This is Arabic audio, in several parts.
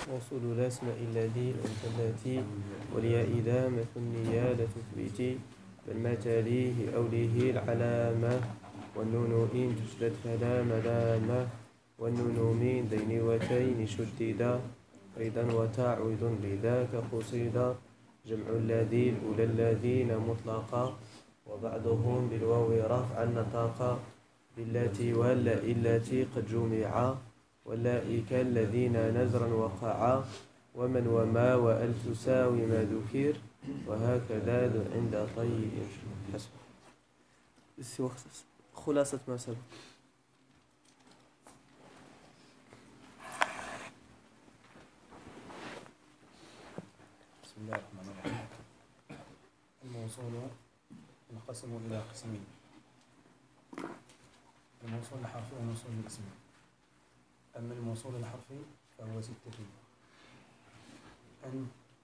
موصول الأسماء الذي الأنثى التي والياء إذا مثنية لا تثبتي بل ما تليه أوليه العلامة والنون إن تشدد فلا ملامة والنون من دين وتين شددا أيضا وتعويض لذاك قصيدا جمع الذي الأولى الذين مطلقا وبعضهم بالواو رفعا نطاقا بالتي واللائي التي قد جمعا واللائك الذين نزرا وقعا ومن وما وأل تساوي ما ذكر وهكذا عند طيب حسب خلاصة ما سبق. بسم الله الرحمن الرحيم. الموصول ينقسم إلى قسمين: الموصول الحرفي والموصول الاسمي. أما الموصول الحرفي فهو 6: أن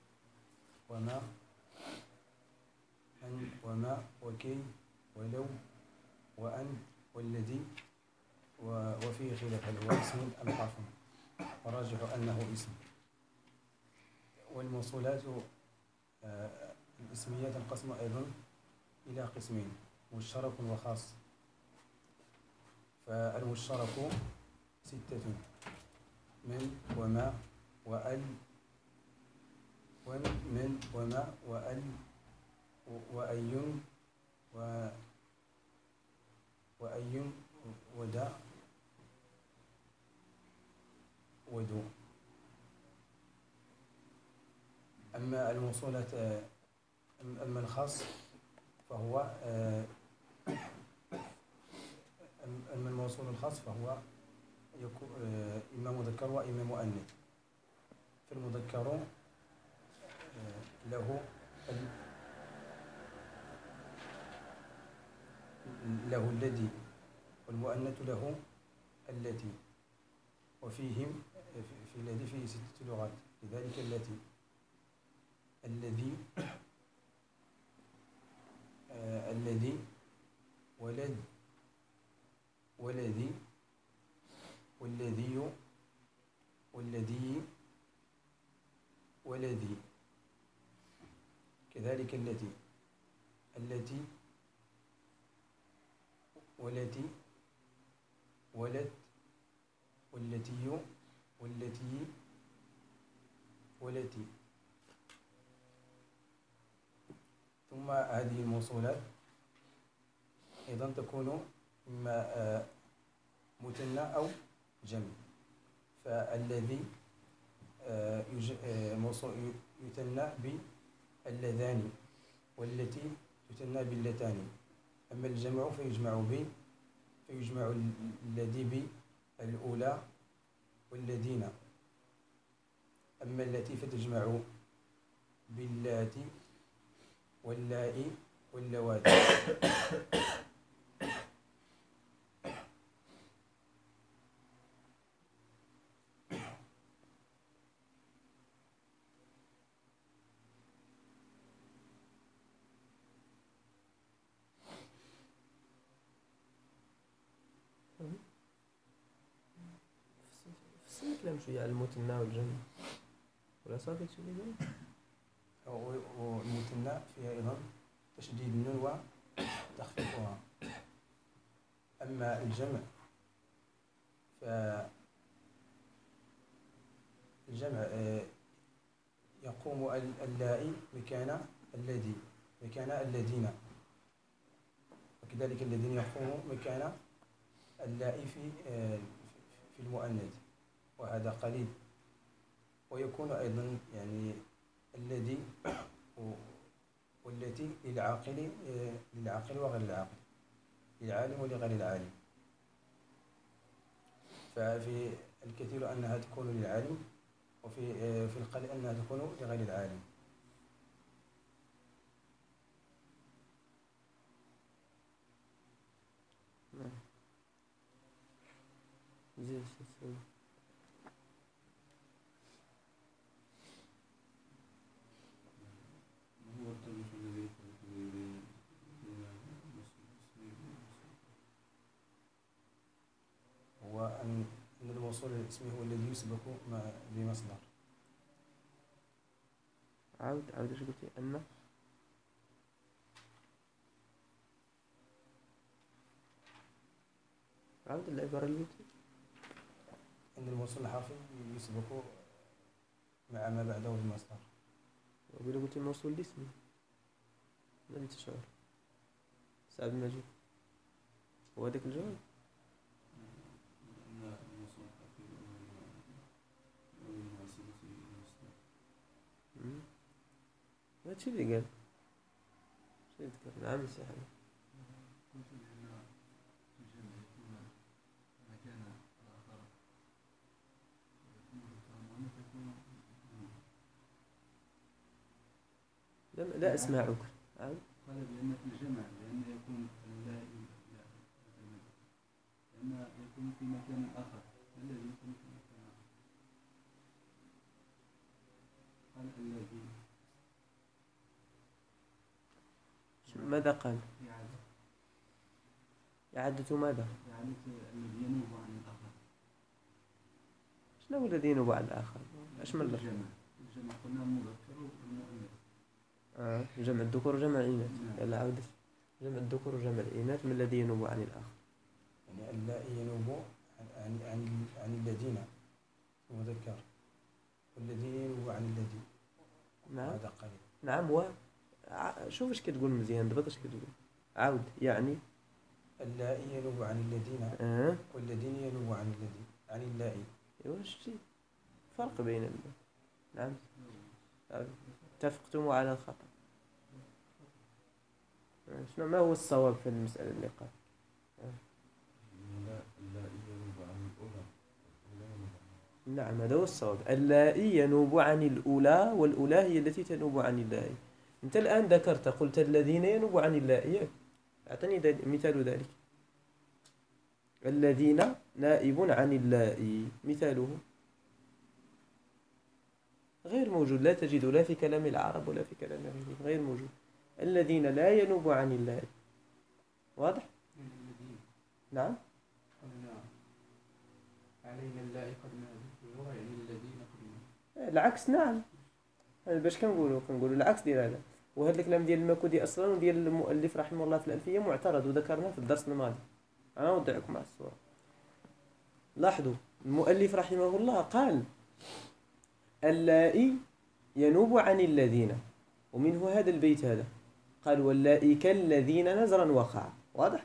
وما وكي ولو وأن والذي، وفيه خلاف هل هو اسم أم حرف، وراجح أنه اسم. والموصولات الاسمية تنقسم أيضا إلى قسمين: مشترك وخاص. فالمشترك 6: من وما وأل ومن وما وأل وأي وأي ودا ودو. أما الموصولات أما الخاص فهو أما الموصول الخاص فهو يكون إما مذكر وإما مؤنث. فالمذكر له الذي، والمؤنث له التي، وفيهم في الذي فيه 6 لغات. لذلك الذي ولد ولدي والذي والذي ولدي. كذلك التي ولتي ولد والتي ولتي. ثم هذه الموصولات أيضا تكون إما مثنى أو جمع. فالذي يثنى باللذان، والتي تثنى باللتان. أما الجمع فيجمع الذي بالأولى والذين. أما التي فتجمع باللاتي واللائي واللواتي. كلام شوية على المثنى والجمع ولا صافي شي اللي والمثنى فيها أيضا تشديد النون وتخفيفها. أما الجمع فالجمع يقوم اللائي مكان الذي مكان الذين، وكذلك الذين يقوم مكان اللائي في المؤنث، وهذا قليل. ويكون أيضا يعني الذي والتي للعاقل وغير العاقل، للعالم ولغير العالم. ففي الكثير أنها تكون للعالم، وفي القليل أنها تكون لغير العالم. هو أن الموصول الاسمي هو الذي يسبق بمصدر. عاود اش قلتي؟ أن عاود العبارة اللي قلتي. أن الموصول الحرفي يسبق مع ما بعده بالمصدر. وإلا قلتي موصول الاسم لم تشعر. سعد المجيد هو هذاك الجواب. هادشي اللي قال. شنو ذكر؟ نعم سي حبيبي. لا أسمعك. عاود. قال بأن في الجمع لأن يكون اللائي لأن يكون في مكان آخر الذي يكون في مكان آخر. قال الذي ماذا قال؟ إعادة ماذا؟ إعادة الذي ينوب عن الآخر. شنو هو الذي ينوب عن الآخر؟ أشمل لك. الجمع قلنا المذكر والمؤنث. جمع الذكور وجمع الإناث. يلا عاود. جمع الذكور وجمع الإناث من الذي ينوب عن الآخر. يعني اللائي ينوب عن الذين مذكر والذين ينوب عن الذي. نعم. هذا قليل. نعم شوف اش كتقول مزيان دابا اش كتقول. عاود يعني اللائي ينوب عن الذين والذين ينوب عن الذي عن اللائي. ايوا شتي فرق بين نعم. اتفقتم على الخطأ. شنو ما هو الصواب في المسألة اللي قال؟ نعم هذا هو الصواب. اللائي ينوب عن الأولى والأولى هي التي تنوب عن اللائي. أنت الآن ذكرت قلت الذين ينوب عن اللائي. أعطني مثال ذلك. الذين نائب عن اللائي مثاله غير موجود. لا تجد لا في كلام العرب ولا في كلام غيرهم. غير موجود. الذين لا ينوب عن اللائي. واضح؟ نعم. علينا اللائي قد نادوا يعني الذين قد العكس. نعم باش كنقولوا العكس ديال هذا. وهذا الكلام ديال الماكودي اصلا وديال المؤلف رحمه الله في الألفية معترض وذكرناه في الدرس الماضي. انا نوضح لكم مع الصوره. لاحظوا المؤلف رحمه الله قال اللائي ينوب عن الذين ومنه هذا البيت هذا قال واللائي كالذين نزرا وقع. واضح؟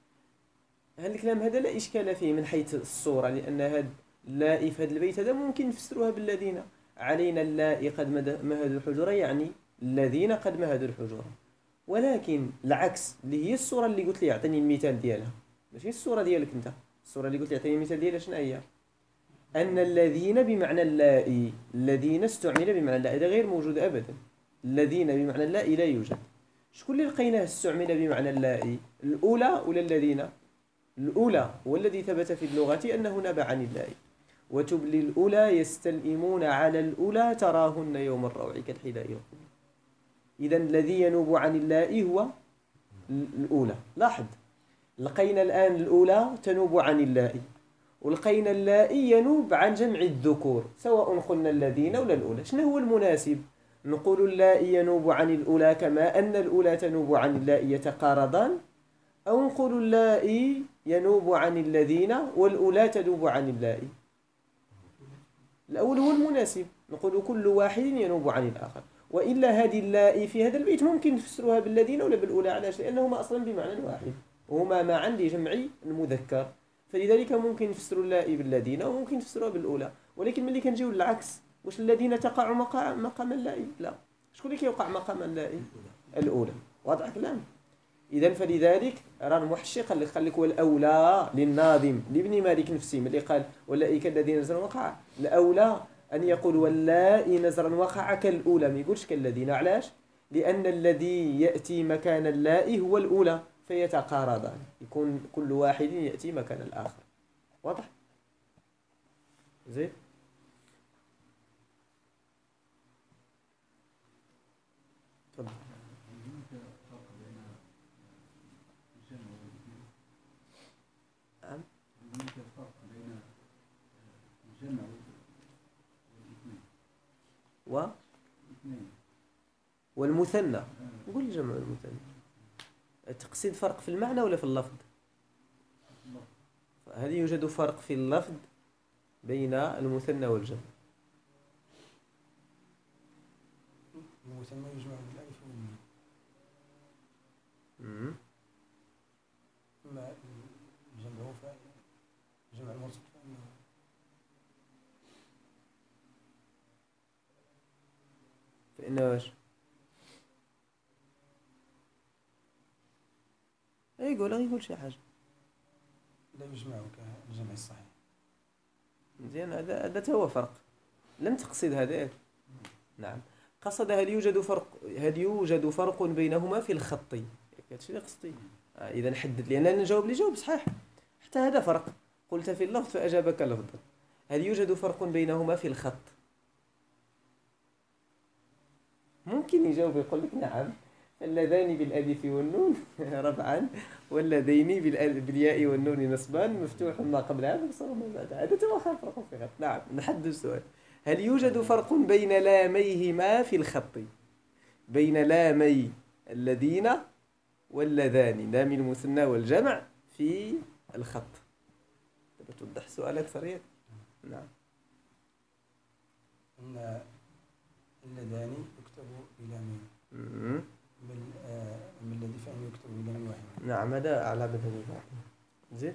هذا الكلام هذا لا إشكال فيه من حيث الصورة لأن هذا اللائي في هذا البيت هذا ممكن نفسروها بالذين. علينا اللائي قد مهدوا الحجرة يعني الذين قد مهدوا الحجرة. ولكن العكس اللي هي الصورة اللي قلت لي اعطيني المثال ديالها ماشي الصورة ديالك انت. الصورة اللي قلت لي اعطيني المثال ديالها شنو هي؟ أن الذين بمعنى اللائي. الذين استعمل بمعنى اللائي هذا غير موجود أبدا. الذين بمعنى اللائي لا يوجد. شكون اللي لقيناه استعمل بمعنى اللائي؟ الأولى ولا الذين؟ الأولى والذي ثبت في اللغة أنه نبع عن اللائي. وتبلي الأولى يستلئمون على الأولى تراهن يوم الروع كالحذاء يقول. إذا الذي ينوب عن اللائي هو الأولى. لاحظ لقينا الآن الأولى تنوب عن اللائي ولقينا اللائي ينوب عن جمع الذكور سواء قلنا الذين ولا الأولى. شنو هو المناسب؟ نقول اللائي ينوب عن الأولى كما أن الأولى تنوب عن اللائي يتقارضان أو نقول اللائي ينوب عن الذين والأولى تنوب عن اللائي. الأول هو المناسب. نقول كل واحد ينوب عن الآخر. وإلا هذه اللائي في هذا البيت ممكن نفسرها بالذين ولا بالأولى. علاش؟ لأنهما أصلا بمعنى واحد وهما معا لجمع المذكر. فلذلك ممكن نفسروا اللائي بالذين وممكن نفسروها بالأولى. ولكن ملي كنجيو للعكس واش الذين تقع مقام اللائي؟ لا. شكون اللي كيوقع مقام اللائي؟ الأولى. واضح الكلام؟ إذن فلذلك راه المحشي قال لك والأولى للناظم لابن مالك نفسه ملي قال واللائي كالذين نزرا وقع. الأولى أن يقول واللائي نزرا وقع كالأولى ما يقولش كالذين. علاش؟ لأن الذي يأتي مكان اللائي هو الأولى فيتقارضان يكون كل واحد يأتي مكان الآخر. واضح؟ زين؟ تفضل. هناك فرق بين الجمع والاثنين. والاثنين والمثنى. نقول الجمع والمثنى. تقصد فرق في المعنى ولا في اللفظ؟ هل يوجد فرق في اللفظ بين المثنى والجمع؟ المثنى يجمع بالألف والميم. أما الجمع فجمع المرسل فإنه واش؟ يقول شي حاجة. لا يجمع كالجمع الصحيح. مزيان، هذا هو فرق. لم تقصد هذاك. نعم، قصد هل يوجد فرق بينهما في الخط. هادشي اللي قصدي. إذا نحدد، لأن أنا نجاوب لي جواب صحيح. حتى هذا فرق. قلت في اللفظ فأجابك لفظا. هل يوجد فرق بينهما في الخط؟ ممكن يجاوب يقول لك نعم، اللذان بالألف والنون رفعا، واللذين بالياء والنون نصبان، مفتوح ما قبلها مكسور ما بعدها. هذا هو فرق في الخط. نعم، نحدد السؤال. هل يوجد فرق بين لاميهما في الخط؟ بين لامي الذين واللذان، لام المثنى والجمع في الخط. توضح سؤالك سريع. نعم. أن اللذان يكتب بلامين، من الذي فهم يكتب بلام واحد. نعم، هذا على مذهب بعض. زين.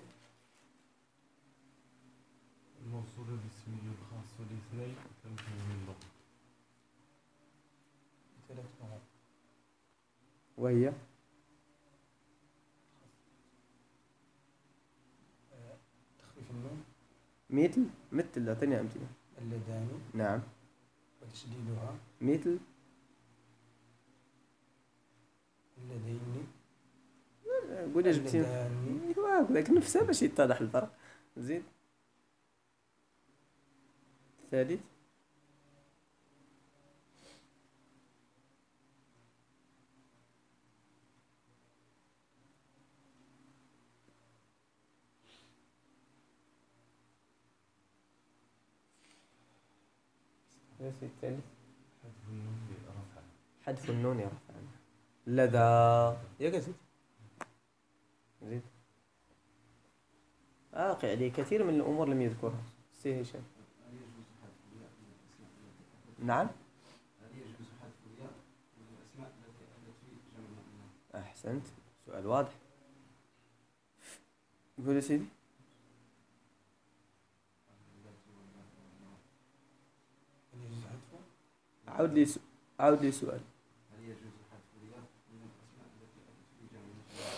الموصول الاسمي الخاص بالاثنين كم من اللغة؟ 3 لغات. وهي تخفيف النون. مثل أعطيني أمثلة. اللذان. نعم. وتشديدها. مثل اللذين. قول جبتي هكذاك نفسها باش يتضح الفرق. زيد. الثالث. الثالث. حذف النون رفعا. لدى يا كزيد. زيد. واقع عليه كثير من الأمور لم يذكرها سي هشام. نعم. أحسنت، سؤال واضح. قول يا سيدي. عاود لي سؤال. هل يجوز حذف الياء من الأسماء التي أتت في جمع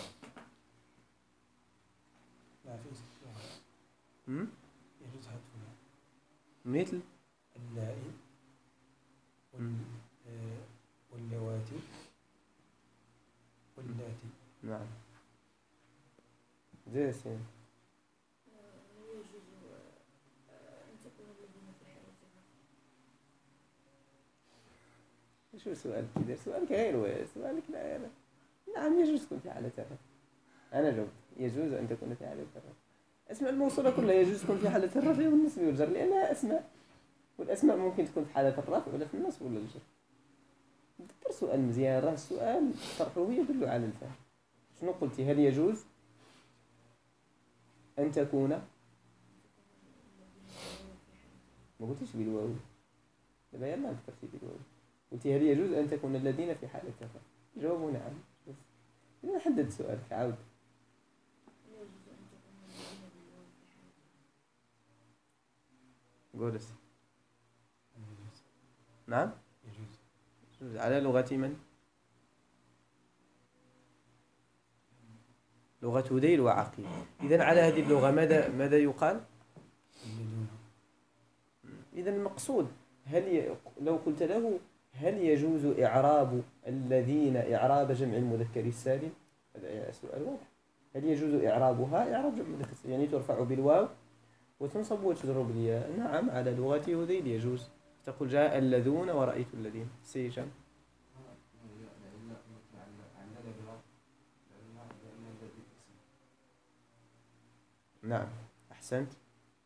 لا، في يجوز حذفها. مثل اللائي واللواتي واللاتي. نعم. زي السين. شو سؤالك كده؟ سؤالك غير سؤالك. لا نعم، يجوز تكون في حالة الرفع. أنا جاوبت يجوز أن تكون في حالة الرفع. أسماء الموصولة كلها يجوز تكون في حالة الرفع والنصب والجر، لأنها أسماء، والأسماء ممكن تكون في حالة الرفع ولا في النصب ولا الجر. تذكر سؤال مزيان، راه السؤال طرحه يدل على الفهم. شنو قلتي؟ هل يجوز أن تكون، ما قلتيش بالواو، دابا يلا ذكرتي بالواو. قلتي هل يجوز أن تكون الذين في حالة الرفع؟ جوابوا نعم. بس إذا حدد سؤالك عاود. قول. نعم. يجوز على لغة من؟ لغة هذيل وعقيل. إذن على هذه اللغة ماذا يقال؟ إذن المقصود لو قلت له هل يجوز إعراب الذين إعراب جمع المذكر السالم؟ هذا سؤال واضح. هل يجوز إعرابها إعراب جمع المذكر السالم؟ يعني ترفع بالواو وتنصب وتجر بالياء. نعم، على لغة هذيل يجوز. تقول جاء الذون ورأيت الذين. سيجان. نعم، أحسنت.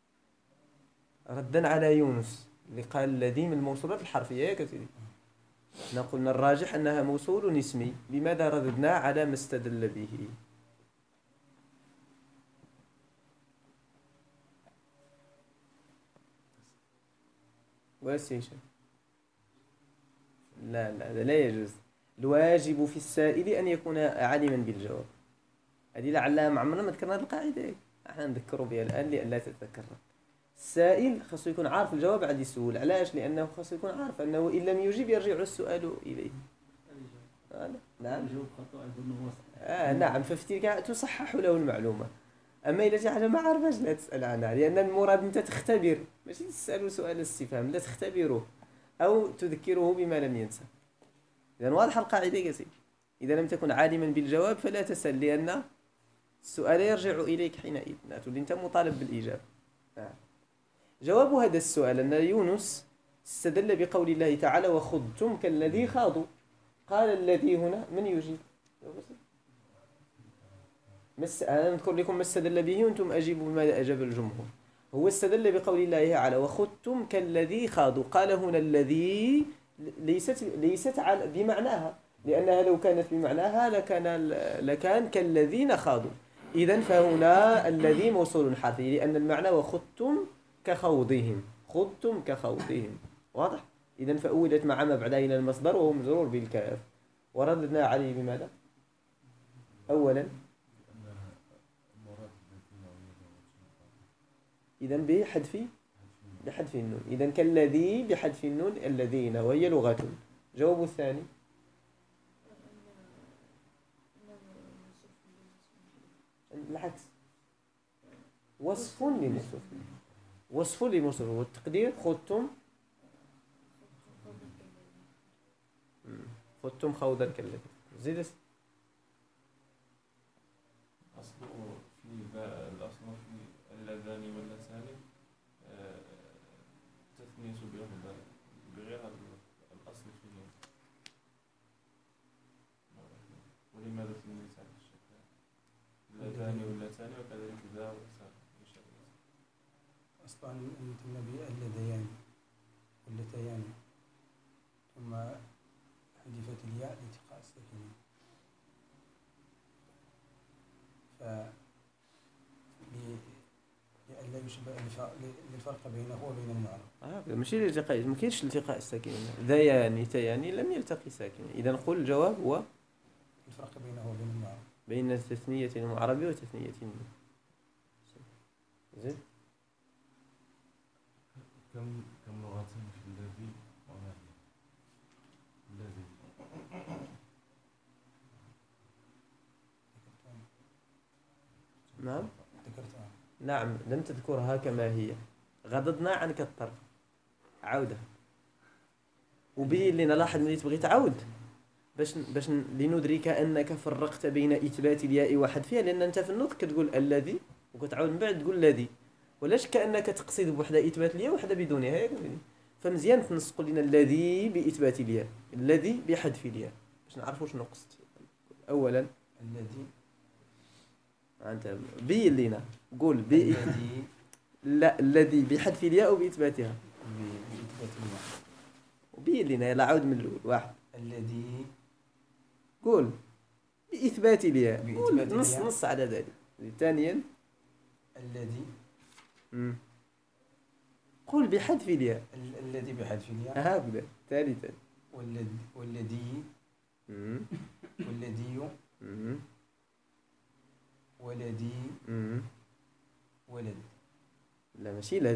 ردا على يونس اللي قال الذي من الموصولات الحرفية يا كثير. قلنا الراجح أنها موصول اسمي. لماذا رددنا على ما استدل به؟ والسيشن هذا لا يجوز. الواجب في السائل أن يكون عالما بالجواب. هذه لعلها عمرنا ما ذكرنا القاعدة، احنا نذكر بها الآن لئلا تتكرر. السائل خاصه يكون عارف الجواب عاد يسول. علاش؟ لأنه خاصه يكون عارف أنه إن لم يجيب يرجع السؤال إليه. نعم. نعم، ففي تلك تصحح له المعلومة. أما إذا شي حاجة ما عارفاش لا تسأل عنها، لأن المراد أنت تختبر، ماشي تسأله سؤال استفهام، لا تختبره أو تذكره بما لم ينسى. إذا واضحة القاعدة يا سيدي. إذا لم تكن عالما بالجواب فلا تسأل، لأن السؤال يرجع إليك حينئذ، تولي أنت مطالب بالإجابة. جواب هذا السؤال أن يونس استدل بقول الله تعالى وخضتم كالذي خاضوا. قال الذي هنا من يجيب؟ أنا نذكر لكم ما استدل به وأنتم أجيبوا بما أجاب الجمهور. هو استدل بقول الله تعالى وخضتم كالذي خاضوا. قال هنا الذي ليست بمعناها، لأنها لو كانت بمعناها لكان كالذين خاضوا. إذن فهنا الذي موصول حرفي، لأن المعنى وخضتم كخوضهم، خضتم كخوضهم. واضح؟ إذن فأولت مع ما بعدها إلى المصدر وهو مجرور بالكاف، ورددنا عليه بماذا؟ أولا إذن بحذف النون. إذن كالذي بحذف النون الذين، وهي لغة. جواب الثاني العكس، وصف لموصوف، والتقدير خضتم خوضا كالذي. زيد الأصل في اللذان واللسان تثنية بغير الأصل فيه. ولماذا تثنية على الشكل؟ اللذان واللسان وكذلك ذا والسان. أصلا النبي اللذيان واللتيان، ثم حذفت الياء لالتقاء الساكنين. لئلا يشبه الفرق بينه وبين المعرب. ماشي الالتقاء، ما كاينش التقاء الساكنين. ذيان تيان لم يلتقي ساكنين. إذا نقول الجواب هو الفرق بينه وبين المعرب، بين تثنية المعرب وتثنية النون. زين. كم لغة في الذي وما هي؟ الذي نعم ذكرتها. نعم، لم تذكرها كما هي، غضضنا عنك الطرف. عودها وبين لنا. لاحظ ملي تبغي تعاود باش لندرك أنك فرقت بين إثبات الياء وحذفها، لأن أنت في النطق كتقول الذي وكتعاود من بعد تقول الذي، ولاش كأنك تقصد بوحدة إثبات الياء وحدة بدونها. فمزيان تنسق لنا الذي بإثبات الياء، الذي بحذف الياء، باش نعرفوا شنو قصد. أولا الذي أنت بين لنا، قول الذي لا الذي بحذف الياء وبإثباتها. بإثبات الياء. وبين لنا، يلا عاود من الأول. واحد، الذي قول بإثبات الياء، بإثبات نص على ذلك. ثانيا الذي قول بحذف الياء. الذي بحذف الياء. هكذا. ثالثا والذي والذي ولدي ولد. لا ماشي لذ.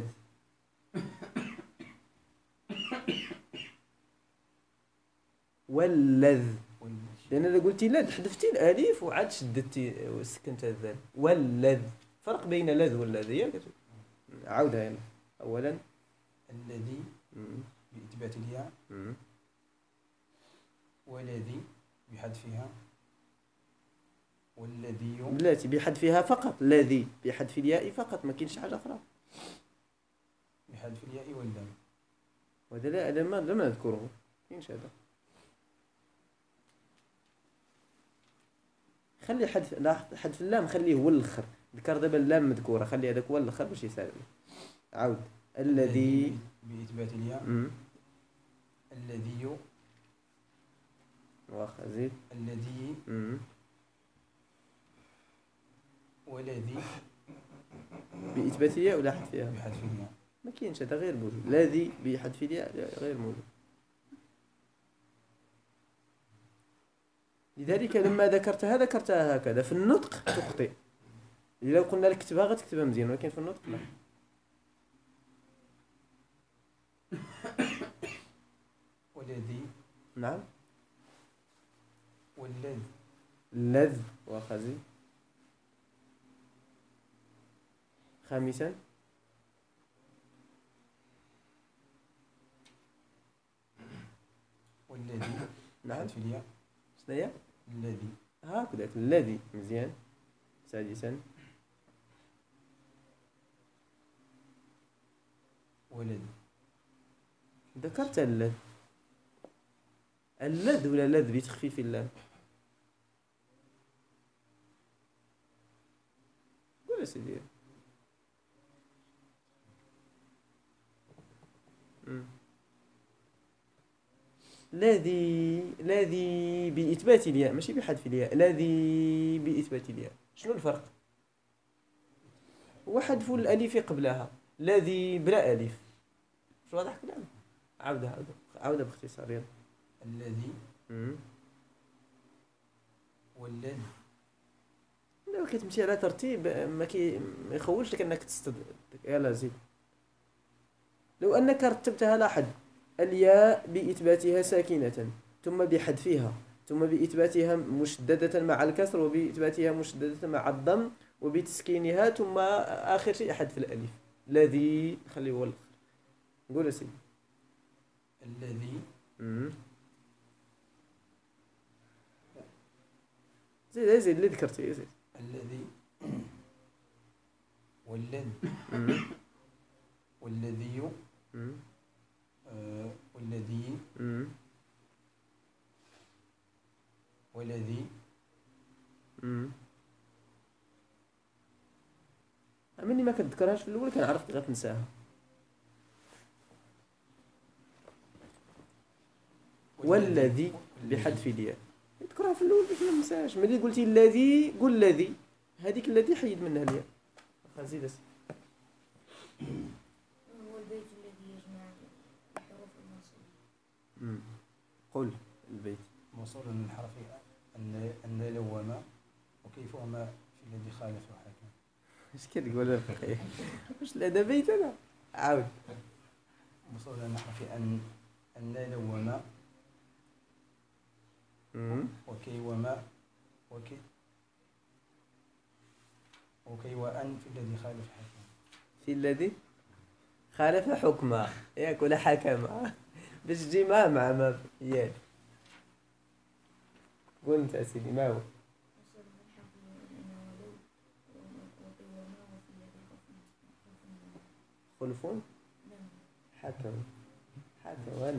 واللذ، لأن إذا قلتي لذ حذفتي الألف وعاد شدتي وسكنت الذال. واللذ، فرق بين لذ والذي. عودها يلا. أولا الذي بإثبات الياء، والذي بحذفها، والذي بلاتي بحذفها فقط، الذي بحذف الياء فقط، ما كاينش حاجة أخرى. بحذف الياء واللام. وهذا لا لم نذكره، كاينش هذا. خلي حذف اللام خليه هو الاخر. ذكر دابا اللام مذكوره، خلي هذاك هو الاخر باش يسال. عاود الذي بإثبات الياء، الذي واخا زيد. الذي والذي بإثبات الياء ولا حذفها؟ بحذف الياء. ما كاينش هذا غير موجود. الذي بحذف الياء غير موجود. لذلك لما ذكرتها هكذا، في النطق تخطئ. إذا قلنا لك كتبها غتكتبها مزيان، ولكن في النطق لا. والذي نعم. والذي اللذ واخا زيد. خامسا والذي نعم. بحذف الياء. شناهي؟ الذي هكذاك الذي مزيان. سادسا ولد. ذكرت اللذ ولا لذ بتخفيف اللام؟ قول سيدي. الذي بإثبات الياء ماشي بحذف الياء. الذي بإثبات الياء شنو الفرق؟ هو حذف الألف قبلها. الذي بلا ألف. شو واضح كلام؟ عاودها باختصار يلا. الذي والذي. لو كتمشي على ترتيب ما يخولش لك انك يلا زيد. لو انك رتبتها لاحظ الياء بإثباتها ساكنة ثم بحذفها ثم بإثباتها مشددة مع الكسر وبإثباتها مشددة مع الضم وبتسكينها ثم آخر شيء حذف الألف. الذي خليه هو الآخر. نقول سيدي الذي زيد اللي ذكرتيه زيد. الذي والذي والذي والذي والذي. مني ما كنذكرهاش في الاول كنعرف غتنساها. والذي بحذف الياء اذكرها في الاول باش ما ننساش. ملي قلتي الذي قول الذي، هذيك الذي حيد منها الياء. زيد هو البيت الذي يجمع الحروف الموصولة. قل البيت موصول من حرف أن لوما وكيف وما في الذي خالف وحكم. اش كتقول الفقيه؟ واش لا بيت انا عاود. موصول من حرف أن لوما وكي وما وكي وأن في الذي خالف حكم. في الذي خالف حكمه ياك ولا حكمه باش تجي مع ما ياك. قول انت سيدي ما هو؟ خلفون حكم وانا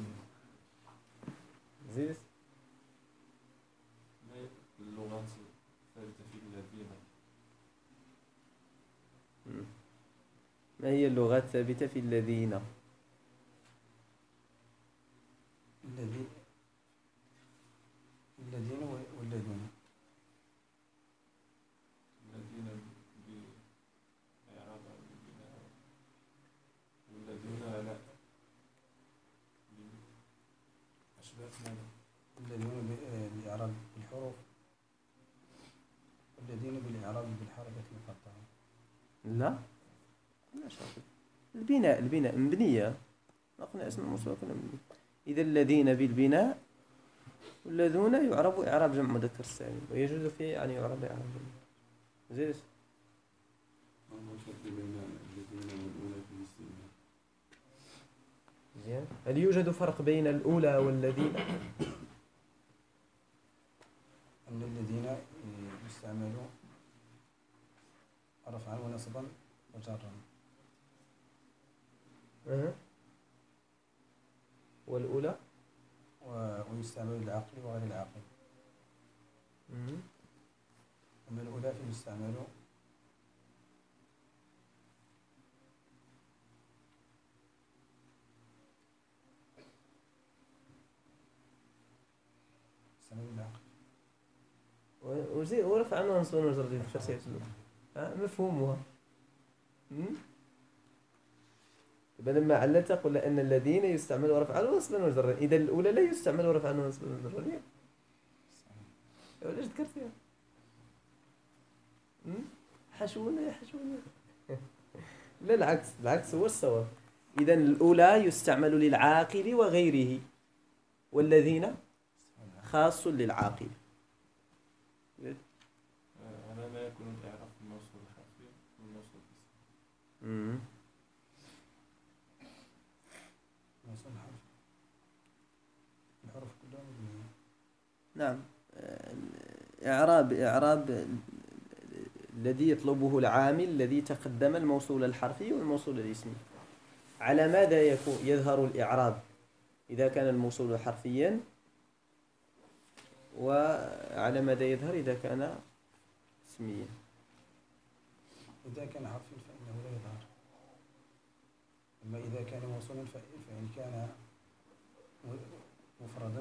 زيد. اللغات الثالثة في الذين. ما هي اللغات الثابتة في الذين؟ الذين والذين. الذين بإعراب البناء والذين على أشباه الذين بالإعراب بالحروف والذين بالإعراب بالحركة المقطعة. لا شاطر. البناء مبنية. ما قلنا اسم الموصول كنا مبنية. إذا الذين بالبناء والذين يعرب إعراب جمع مذكر السالم ويجوز فيه يعني يعرب إعراب جمع. زيد. زين. هل يوجد فرق بين الأولى والذين؟ أن الذين يستعملوا رفعا ونصبا وجرا. والأولى ويستعمل العقل وغير العقل. أما الأولى فيستعمل وزي ورفع عنه نصب المجرور في الشخصية مفهومها. لما علّت قل أن الذين يستعمل ورفع عنه نصب المجرور، إذا الأولى لا يستعمل ورفع عنه نصب المجرور. ولاش ذكرتيها؟ حشونا يا حشونا. لا العكس هو الصواب. إذا الأولى يستعمل للعاقل وغيره، والذين خاص للعاقل. على ما يكون الإعراب الموصول الحرفي والموصول الاسمي. موصول الحرف الحروف كلها مبنية. نعم. إعراب الذي يطلبه العامل الذي تقدم الموصول الحرفي والموصول الاسمي. على ماذا يظهر الإعراب إذا كان الموصول حرفيا، وعلى ماذا يظهر إذا كان اسميا؟ إذا كان حرفيا فإنه لا يظهر، أما إذا كان موصولا فإن كان مفردا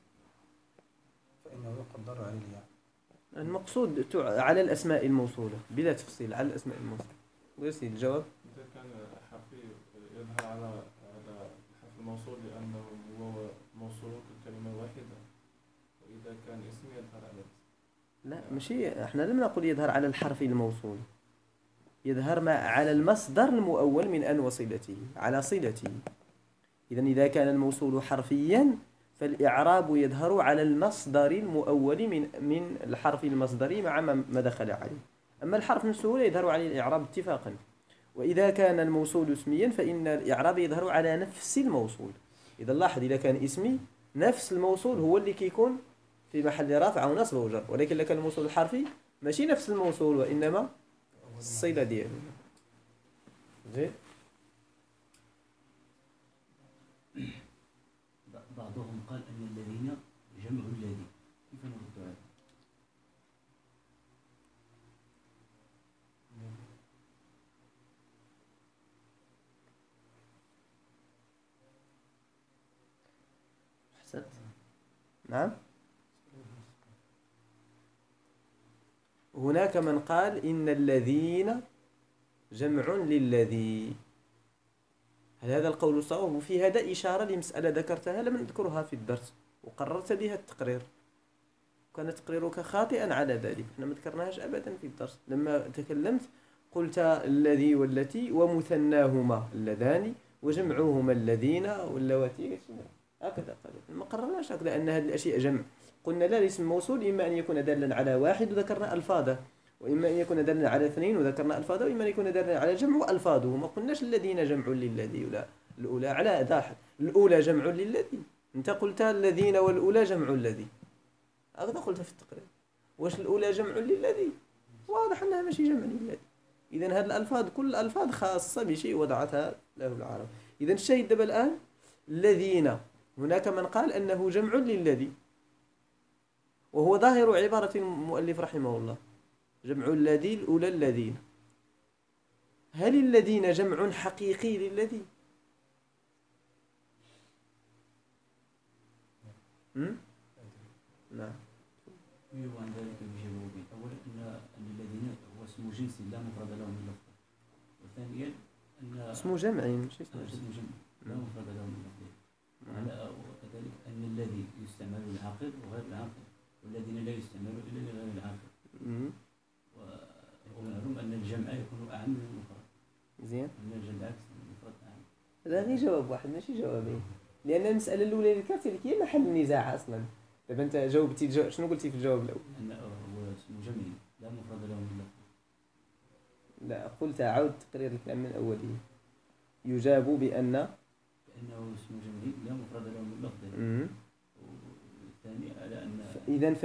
فإنه يقدر عليه الياء. المقصود على الأسماء الموصولة بلا تفصيل، على الأسماء الموصولة. ويسي الجواب. إذا كان حرفي يظهر على الحرف الموصول لأنه هو موصول كلمة واحدة، وإذا كان اسم يظهر على الاسم. لا ماشي، احنا لم نقل يظهر على الحرف الموصول، يظهر على المصدر المؤول من أن وصلته، على صلته. إذا كان الموصول حرفيا فالإعراب يظهر على المصدر المؤول من الحرف المصدري مع ما دخل عليه. أما الحرف نفسه لا يظهر عليه الإعراب اتفاقا. وإذا كان الموصول اسميا فإن الإعراب يظهر على نفس الموصول. إذا لاحظ، إذا كان اسمي نفس الموصول هو اللي كيكون في محل رفع أو نصب وجر، ولكن لو كان الموصول الحرفي ماشي نفس الموصول وإنما الصلة ديالو. زين. بعضهم قال أن الذين جمع الذي، كيف نرد عليه؟ أحسنت. نعم. هناك من قال إن الذين جمع للذي. هل هذا القول صواب؟ وفي هذا إشارة لمسألة ذكرتها لم نذكرها في الدرس وقررت بها التقرير، كان تقريرك خاطئا على ذلك. احنا ما ذكرناهاش أبدا في الدرس. لما تكلمت قلت الذي والتي ومثناهما اللذان وجمعوهما الذين واللواتي، هكذا قال. ما قررناش هكذا أن هذه الأشياء جمع. قلنا لا، الاسم موصول إما أن يكون دالا على واحد وذكرنا ألفاظه، وإما أن يكون دالا على اثنين وذكرنا ألفاظه، وإما أن يكون دالا على جمع وألفاظه. ما قلناش الذين جمع للذي ولا الأولى على ذاحد. الأولى جمع للذي، أنت قلت الذين والأولى جمع الذي، هكذا قلت في التقرير. واش الأولى جمع للذي؟ واضح أنها ماشي جمع للذي. إذن هذه الألفاظ كل الألفاظ خاصة بشيء وضعتها له العرب. إذن الشاهد دابا الآن الذين، هناك من قال أنه جمع للذي، وهو ظاهر عبارة المؤلف رحمه الله، جمع الذي الأولى الذين. هل الذين جمع حقيقي للذي؟ نعم. يجب عن ذلك بجوابين. أولا أن الذين هو اسم جنس لا مفرد له من لفظ، وثانيا أن اسم جمع مش اسم جمع لا مفرد له من لفظ. وكذلك أن الذي يستعمل للعاقل وغير العاقل، والذين لا يستعملوا إلا لغير العاقل. ومعلوم أن الجمع يكون أعم من المفرد. زين. أن الجمع عكس المفرد أعم. هذا غير جواب واحد ماشي جوابين، لأن المسألة الأولى اللي ذكرتها لك هي محل النزاع أصلا. دابا أنت جاوبتي شنو قلتي في الجواب الأول؟ أن هو اسم جمع لا مفرد له من لفظ. لا، قلت عاود تقرير الكلام من أوله. يجاب بأنه اسم جمع لا مفرد له من لفظ. والثاني على أن إذن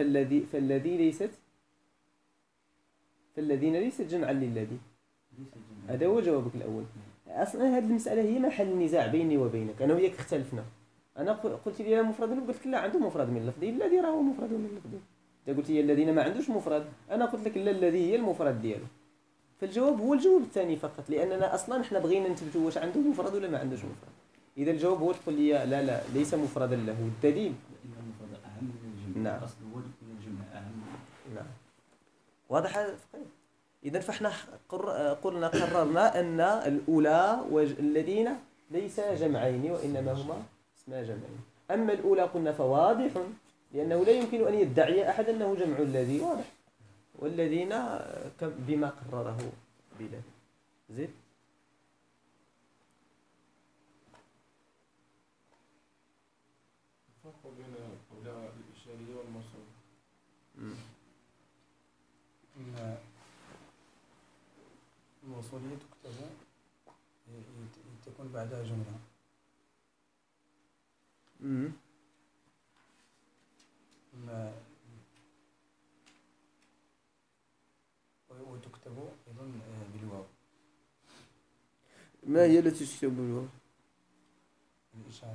فالذين ليست جمعا للذي. هذا هو جوابك الأول. أصلا هذه المسألة هي محل النزاع بيني وبينك. أنا وياك اختلفنا. أنا قلت لي لا مفرد، وقلت لك لا عنده مفرد من لفظه، الذي راه مفرد من لفظه. أنت قلت لي الذين ما عندوش مفرد، أنا قلت لك لا، الذي هي المفرد ديالو. فالجواب هو الجواب الثاني فقط، لأننا أصلا احنا بغينا نثبتوا واش عنده مفرد ولا ما عندوش مفرد. إذا الجواب هو تقول لي لا ليس مفردا له. الدليل إن المفرد أهم من الجمع. نعم. الأصل هو أن الجمع أهم. نعم. واضح؟ إذا فإحنا قررنا أن الأولى والذين ليس جمعين وإنما هما اسما جمعين. أما الأولى قلنا فواضح لأنه لا يمكن أن يدعي أحد أنه جمع الذي، واضح. والذين بما قرره بلال. زيد. الفرق بين الأولى الإشارية والموصولة. إن الموصولية تكتب تكون بعدها جملة. وتكتب أيضا بالواو. ما هي التي تكتب بالواو؟ الإشارة.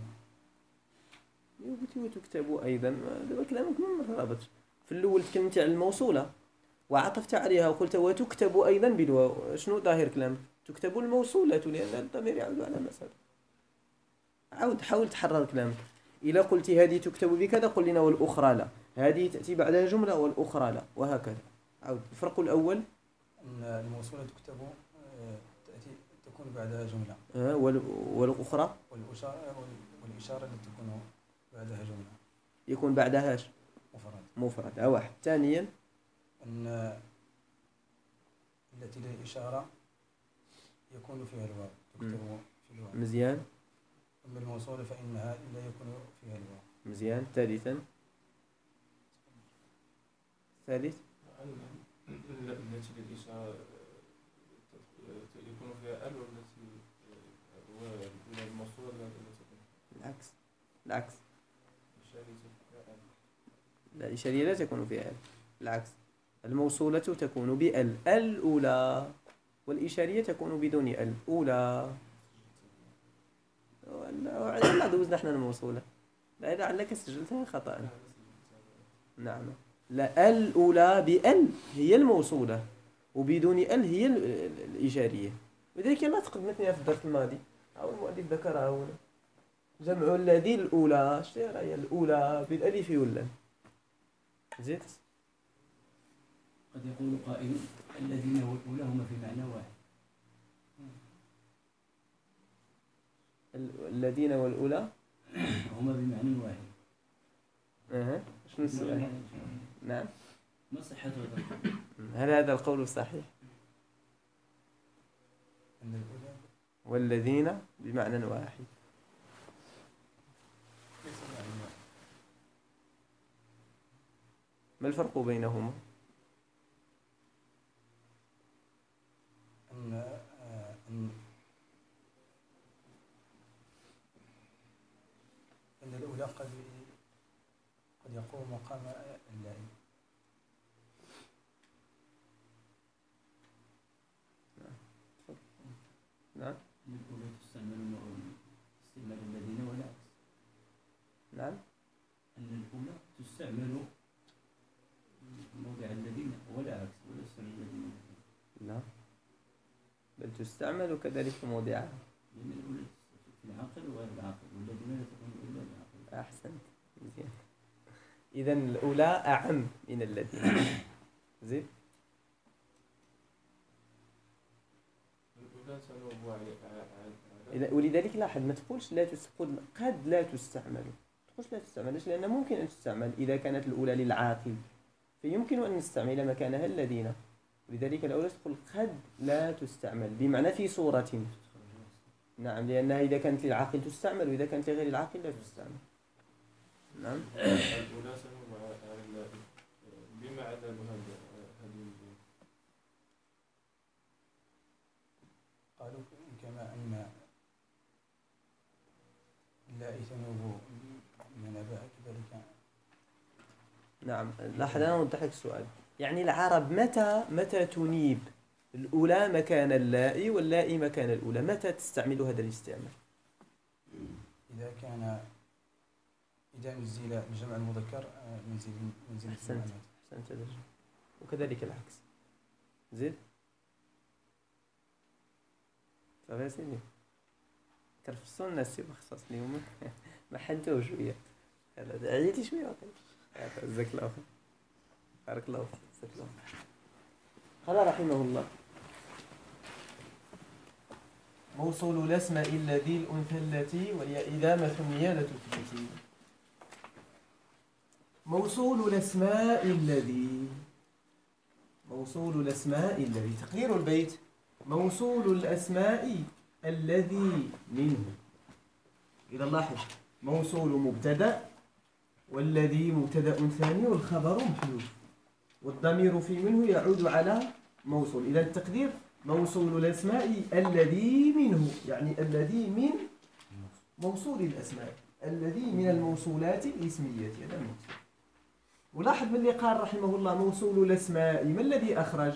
وتكتب أيضا. دابا كلامك ما رابطش. في الأول تكلمت على الموصولة وعطفت عليها وقلت وتكتب أيضا بالواو. شنو ظاهر كلامك؟ تكتب الموصولة لأن الضمير يعود على مسألة. حاول تحرر كلامك. إذا قلت هذه تكتب بكذا قل لنا والأخرى لا، هذه تأتي بعدها جملة والأخرى لا، وهكذا. عود. الفرق الأول أن الموصولة تكتب تكون بعدها جملة. والأخرى والإشارة التي تكون بعدها جملة يكون بعدها مفرد. واحد. ثانيا أن التي لها إشارة يكون فيها الواو، تكتب في الواو. مزيان. أما الموصولة فإنها لا يكون فيها الواو. مزيان. ثالثا ثالث التي للإشارة يكون فيها ال، والتي الموصولة لا تكون. العكس. لا، الإشارية لا تكون فيها ال. العكس. الموصولة تكون بال الأولى والإشارية تكون بدون ال الأولى. لا دوزنا احنا الموصولة. لا لعلك سجلتها خطأ. نعم. لا، الأولى بال هي الموصولة وبدون ال هي الإشارية. لذلك لا تقدمتني في الدرس الماضي أو المؤلف ذكرها هنا. جمع الذي الأولى شتي راهي الأولى بالألف واللام. زيد. قد يقول قائل الذين والأولى هما في معنى واحد. الذين والأولى هما بمعنى واحد. شنو السؤال؟ نعم. ما صحة هذا؟ هل هذا القول صحيح؟ أن الأولى والذين بمعنى واحد. ليس بمعنى واحد. ما الفرق بينهما؟ أن الأولى قد يقوم مقام اللائم. نعم. الأولى تستعمل استعمال الذين والعكس. نعم. أن الأولى تستعمل موضع الذين والعكس ولا تستعمل الذين. لا، بل تستعمل كذلك موضعها. لأن الأولى في العاقل وغير العاقل والذين لا تكون إلا العاقل. أحسنت. مزيان. إذن الأولى أعم من الذين. زين. ولذلك لاحظ ما تقولش لا تقول قد لا تستعمل. تقولش لا تستعملش لأن ممكن أن تستعمل إذا كانت الأولى للعاقل فيمكن أن نستعمل مكانها الذين. ولذلك الأولى تقول قد لا تستعمل بمعنى في صورة. نعم، لأنها إذا كانت للعاقل تستعمل وإذا كانت لغير العاقل لا تستعمل. نعم. الأولى بما عدا هذه قالوا كما أن لا يتنوب من نباها كذلك. نعم. لاحظ أنا أوضح لك السؤال. يعني العرب متى تنيب الأولى مكان اللاء واللاء مكان الأولى؟ متى تستعمل هذا الاستعمال؟ إذا نزل الجمع المذكر منزل أحسنت. وكذلك العكس. زيد. صافي سيدي. كرفصوا الناس بخصوص اليوم ما حنتوه شوية. هذا عييتي شوية واقيلا. جزاك الله خير. بارك الله فيك. جزاك الله. قال رحمه الله: موصول الأسماء الذي الأنثى التي والياء إذا مثنية لا تثبتي. موصول الأسماء الذي، موصول الأسماء الذي، تقدير البيت: موصول الأسماء الذي منه. إذا لاحظ، موصول مبتدأ، والذي مبتدأ ثاني، والخبر محذوف، والضمير في منه يعود على موصول. إذا التقدير: موصول الأسماء الذي منه، يعني الذي من موصول الأسماء، الذي من الموصولات الاسمية. هذا المقصود. ولاحظ من اللي قال رحمه الله موصول الأسماء، ما الذي أخرج؟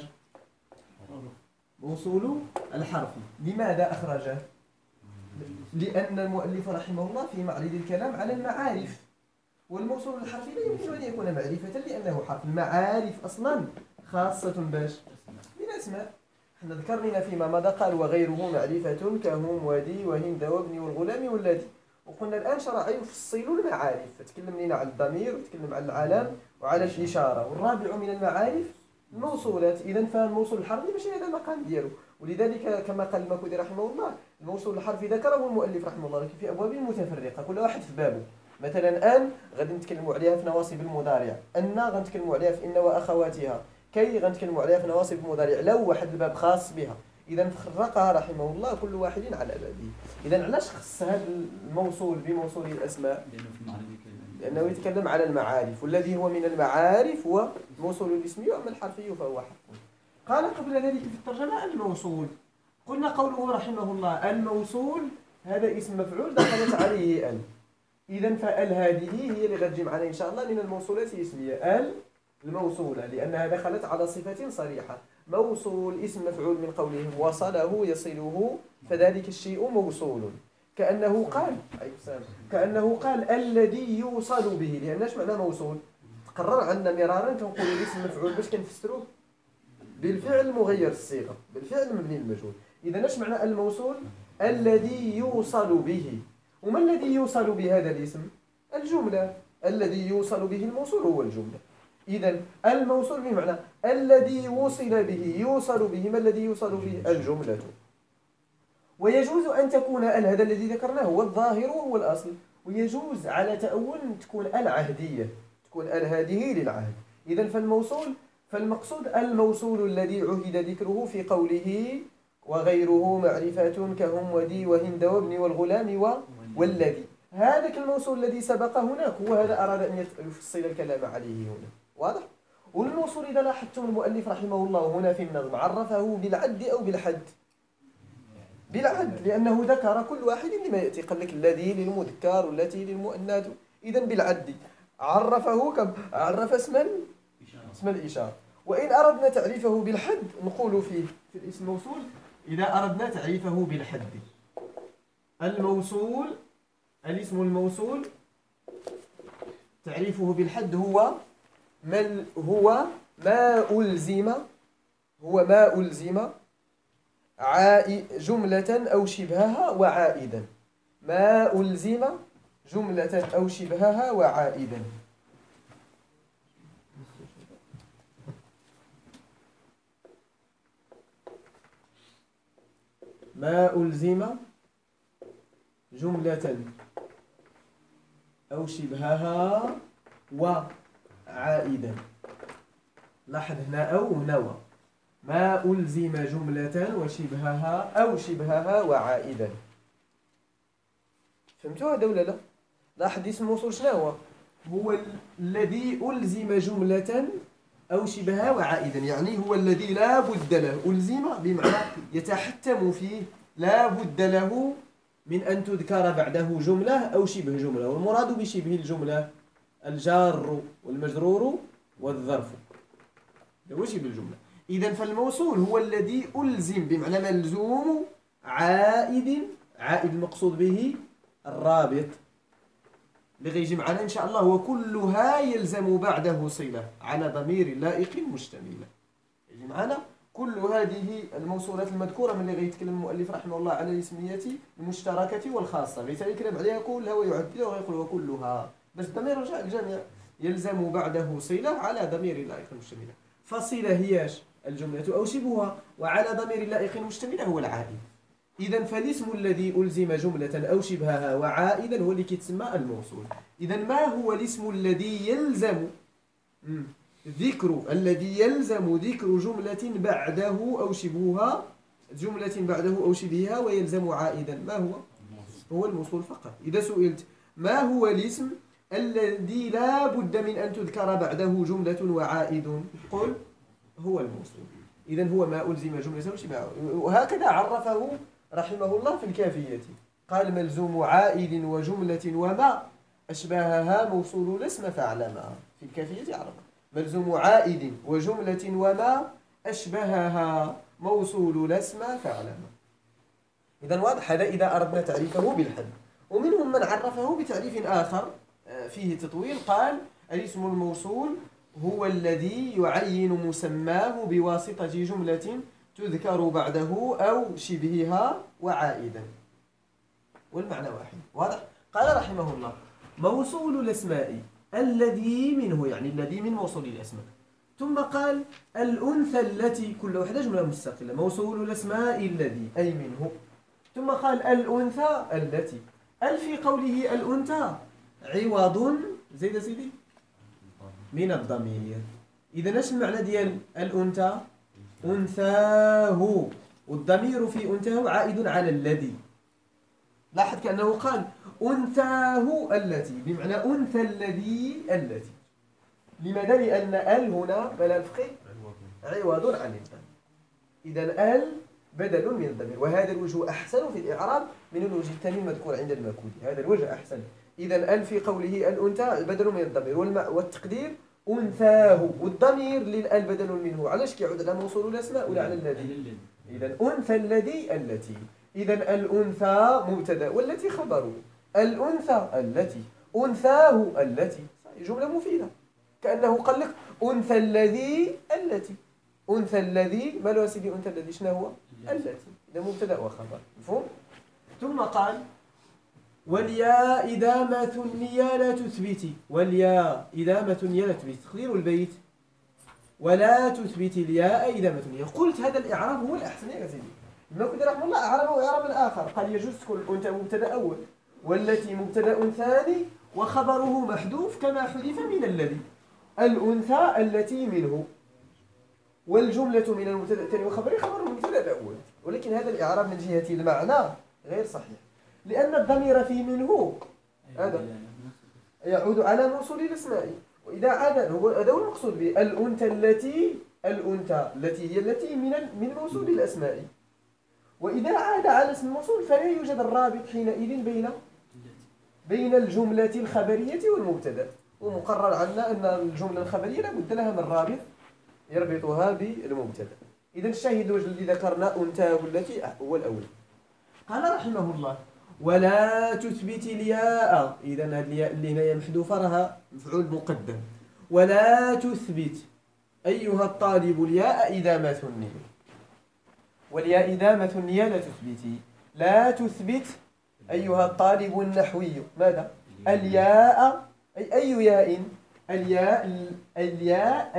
موصول الحرف. لماذا أخرجه؟ لأن المؤلف رحمه الله في معرض الكلام على المعارف، والموصول الحرفي لا يمكن أن يكون معرفة لأنه حرف. المعارف أصلا خاصة باش بالأسماء. احنا ذكرنا فيما مضى قال: وغيره معرفة كهم ودي وهند وابن والغلام والذي. وقلنا الآن شرع يفصل المعارف، فتكلم لنا على الضمير، وتكلم على العلام وعلى الإشارة. والرابع من المعارف الموصولات. إذا فالموصول الحرفي ماشي هذا المقام ديالو. ولذلك كما قال المكودي رحمه الله: الموصول الحرفي ذكره المؤلف رحمه الله لكن في أبواب متفرقة كل واحد في بابه. مثلا الآن غادي نتكلموا عليها في نواصب المضارع، أن غنتكلموا عليها في إن وأخواتها، كي غنتكلموا عليها في نواصب المضارع، لو واحد الباب خاص بها. إذا فرقها رحمه الله كل واحد على بابه. إذا علاش خص هذا الموصول بموصول الأسماء؟ لأنه يتكلم على المعارف، والذي هو من المعارف هو الموصول الاسمي، وأما الحرفي فهو حرف. قال قبل ذلك في الترجمة: الموصول. قلنا قوله رحمه الله: الموصول هذا اسم مفعول دخلت عليه ال. إذا فال هذه هي اللي غتجي معنا إن شاء الله من الموصولات الاسمية، ال الموصولة، لأنها دخلت على صفة صريحة. موصول اسم مفعول من قولهم وصله يصله، فذلك الشيء موصول. كأنه قال الذي يوصل به. لأن اش معنى موصول؟ تقرر عندنا مرارا كنقول الاسم مفعول باش كنفسروه بالفعل مغير الصيغة، بالفعل مبني المجهول. إذا اش معنى الموصول؟ الذي يوصل به. وما الذي يوصل بهذا الاسم؟ الجملة. الذي يوصل به الموصول هو الجملة. إذا الموصول بمعنى الذي وصل به، يوصل به. ما الذي يوصل به؟ الجملة. ويجوز أن تكون هذا الذي ذكرناه هو الظاهر وهو الأصل، ويجوز على تأول تكون العهدية، تكون هذه للعهد. إذا فالمقصود الموصول الذي عهد ذكره في قوله: وغيره معرفة كهم ودي وهند وابن والغلام والذي. هذاك الموصول الذي سبق هناك هو هذا أراد أن يفصل الكلام عليه هنا. واضح؟ والموصول إذا لاحظتم المؤلف رحمه الله هنا في النظم عرفه بالعد أو بالحد؟ بالعد، لأنه ذكر كل واحد لما يأتي. قال لك الذي للمذكر والتي للمؤنث. إذا بالعد عرفه كم؟ عرف اسم الإشارة. وإن أردنا تعريفه بالحد نقول فيه في الاسم الموصول: إذا أردنا تعريفه بالحد، الموصول، الاسم الموصول تعريفه بالحد هو ما ألزم جملة أو شبهها وعائدا. ما ألزم جملة أو شبهها وعائدا. ما ألزم جملة أو شبهها وعائدا. لاحظ هنا أو نوى. ما ألزم جملة وشبهها أو شبهها وعائدا. فهمتوا هذا ولا لا؟ لاحظ اسم الموصول شنو هو الذي ألزم جملة أو شبهها وعائدا، يعني هو الذي لا بد له. ألزم بمعنى يتحتم فيه، لا بد له من أن تذكر بعده جملة أو شبه جملة. والمراد بشبه الجملة الجار والمجرور والظرف، هو شبه الجملة. إذن فالموصول هو الذي ألزم بمعنى ملزوم عائد المقصود به الرابط اللي غيجي معنا إن شاء الله، وكلها يلزم بعده صلة على ضمير لائق مشتملة. يجي معنا كل هذه الموصولات المذكورة من اللي غيتكلم المؤلف رحمه الله على الاسمية المشتركة والخاصة، غيتكلم عليها كلها ويعدلها ويقول وكلها، بس الضمير رجع الجميع يلزم بعده صلة على ضمير لائق مشتملة. فصلة هياش الجملة أو شبهها، وعلى ضمير لائق مشتمل هو العائد. إذا فالاسم الذي ألزم جملة أو شبهها وعائدا هو اللي كيتسمى الموصول. إذا ما هو الاسم الذي يلزم ذكر جملة بعده أو شبهها، جملة بعده أو شبهها ويلزم عائدا؟ ما هو؟ هو الموصول فقط. إذا سئلت ما هو الاسم الذي لا بد من أن تذكر بعده جملة وعائد، قل هو الموصول. إذا هو ما ألزم جملة وشبهها. وهكذا عرفه رحمه الله في الكافية، قال ملزوم عائد وجملة وما أشبهها موصول الاسم فاعلمها. في الكافية عرفه ملزوم عائد وجملة وما أشبهها موصول الاسم فاعلمها. إذا واضح هذا إذا أردنا تعريفه بالحد. ومنهم من عرفه بتعريف آخر فيه تطويل، قال الاسم الموصول هو الذي يعين مسماه بواسطة جملة تذكر بعده أو شبهها وعائدا، والمعنى واحد. واضح؟ قال رحمه الله موصول الأسماء الذي منه، يعني الذي من موصول الأسماء. ثم قال الأنثى التي، كل واحدة جملة مستقلة، موصول الأسماء الذي أي منه. ثم قال الأنثى التي، في قوله الأنثى عوض زيد سيدي من الضمير. إذا ايش المعنى ديال الأنثى؟ أنثاه، والضمير في أنثاه عائد على الذي. لاحظ كأنه قال أنثاه التي بمعنى أنثى الذي التي. لماذا؟ لأن هنا بلا الفقه عوض عن الضمير. إذا بدل من الضمير، وهذا الوجه أحسن في الإعراب من الوجه الثاني المذكور عند المكودي. هذا الوجه أحسن. إذا في قوله الأنثى بدل من الضمير، والتقدير أنثاه، والضمير للأل بدل منه. علاش كيعود على موصول الأسماء ولا على الذي؟ إذا أنثى الذي التي. إذا الأنثى مبتدأ والتي خبره، الأنثى التي، أنثاه التي، جملة مفيدة. كأنه قال لك أنثى الذي التي، أنثى الذي ما له سيدي، أنثى الذي شنو هو؟ التي. إذا مبتدأ وخبر، مفهوم؟ ثم قال والياء إدامة النية لا تثبتي، والياء إدامة النية لا تثبتي، تقدير البيت ولا تثبتي الياء إدامة النية. قلت هذا الإعراب هو الأحسن يا سيدي. المكودي رحمه الله أعربه إعرابا آخر، قال يجوز تكون الأنثى مبتدأ أول والتي مبتدأ ثاني وخبره محذوف كما حذف من الذي، الأنثى التي منه، والجملة من المبتدأ الثاني وخبره خبره المبتدأ الأول. ولكن هذا الإعراب من جهة المعنى غير صحيح، لأن الضمير في منه هذا يعود على موصول الأسماء، وإذا عاد هذا هو المقصود به الأنثى التي، الأنثى التي هي التي من موصول الأسماء، وإذا عاد على اسم الموصول فلا يوجد الرابط حينئذ بين الجملة الخبرية والمبتدأ. ومقرر عنا أن الجملة الخبرية لابد لها من رابط يربطها بالمبتدأ. إذا الشاهد الذي ذكرنا أنثاه التي هو الأول. قال رحمه الله ولا تثبت الياء. إذا هذه الياء اللي هنا محذوفة راها مفعول مقدم. ولا تثبت أيها الطالب الياء إدامة النية، والياء إدامة النية لا تثبتي، لا تثبت أيها الطالب النحوي ماذا؟ الياء، أي ياء؟ الياء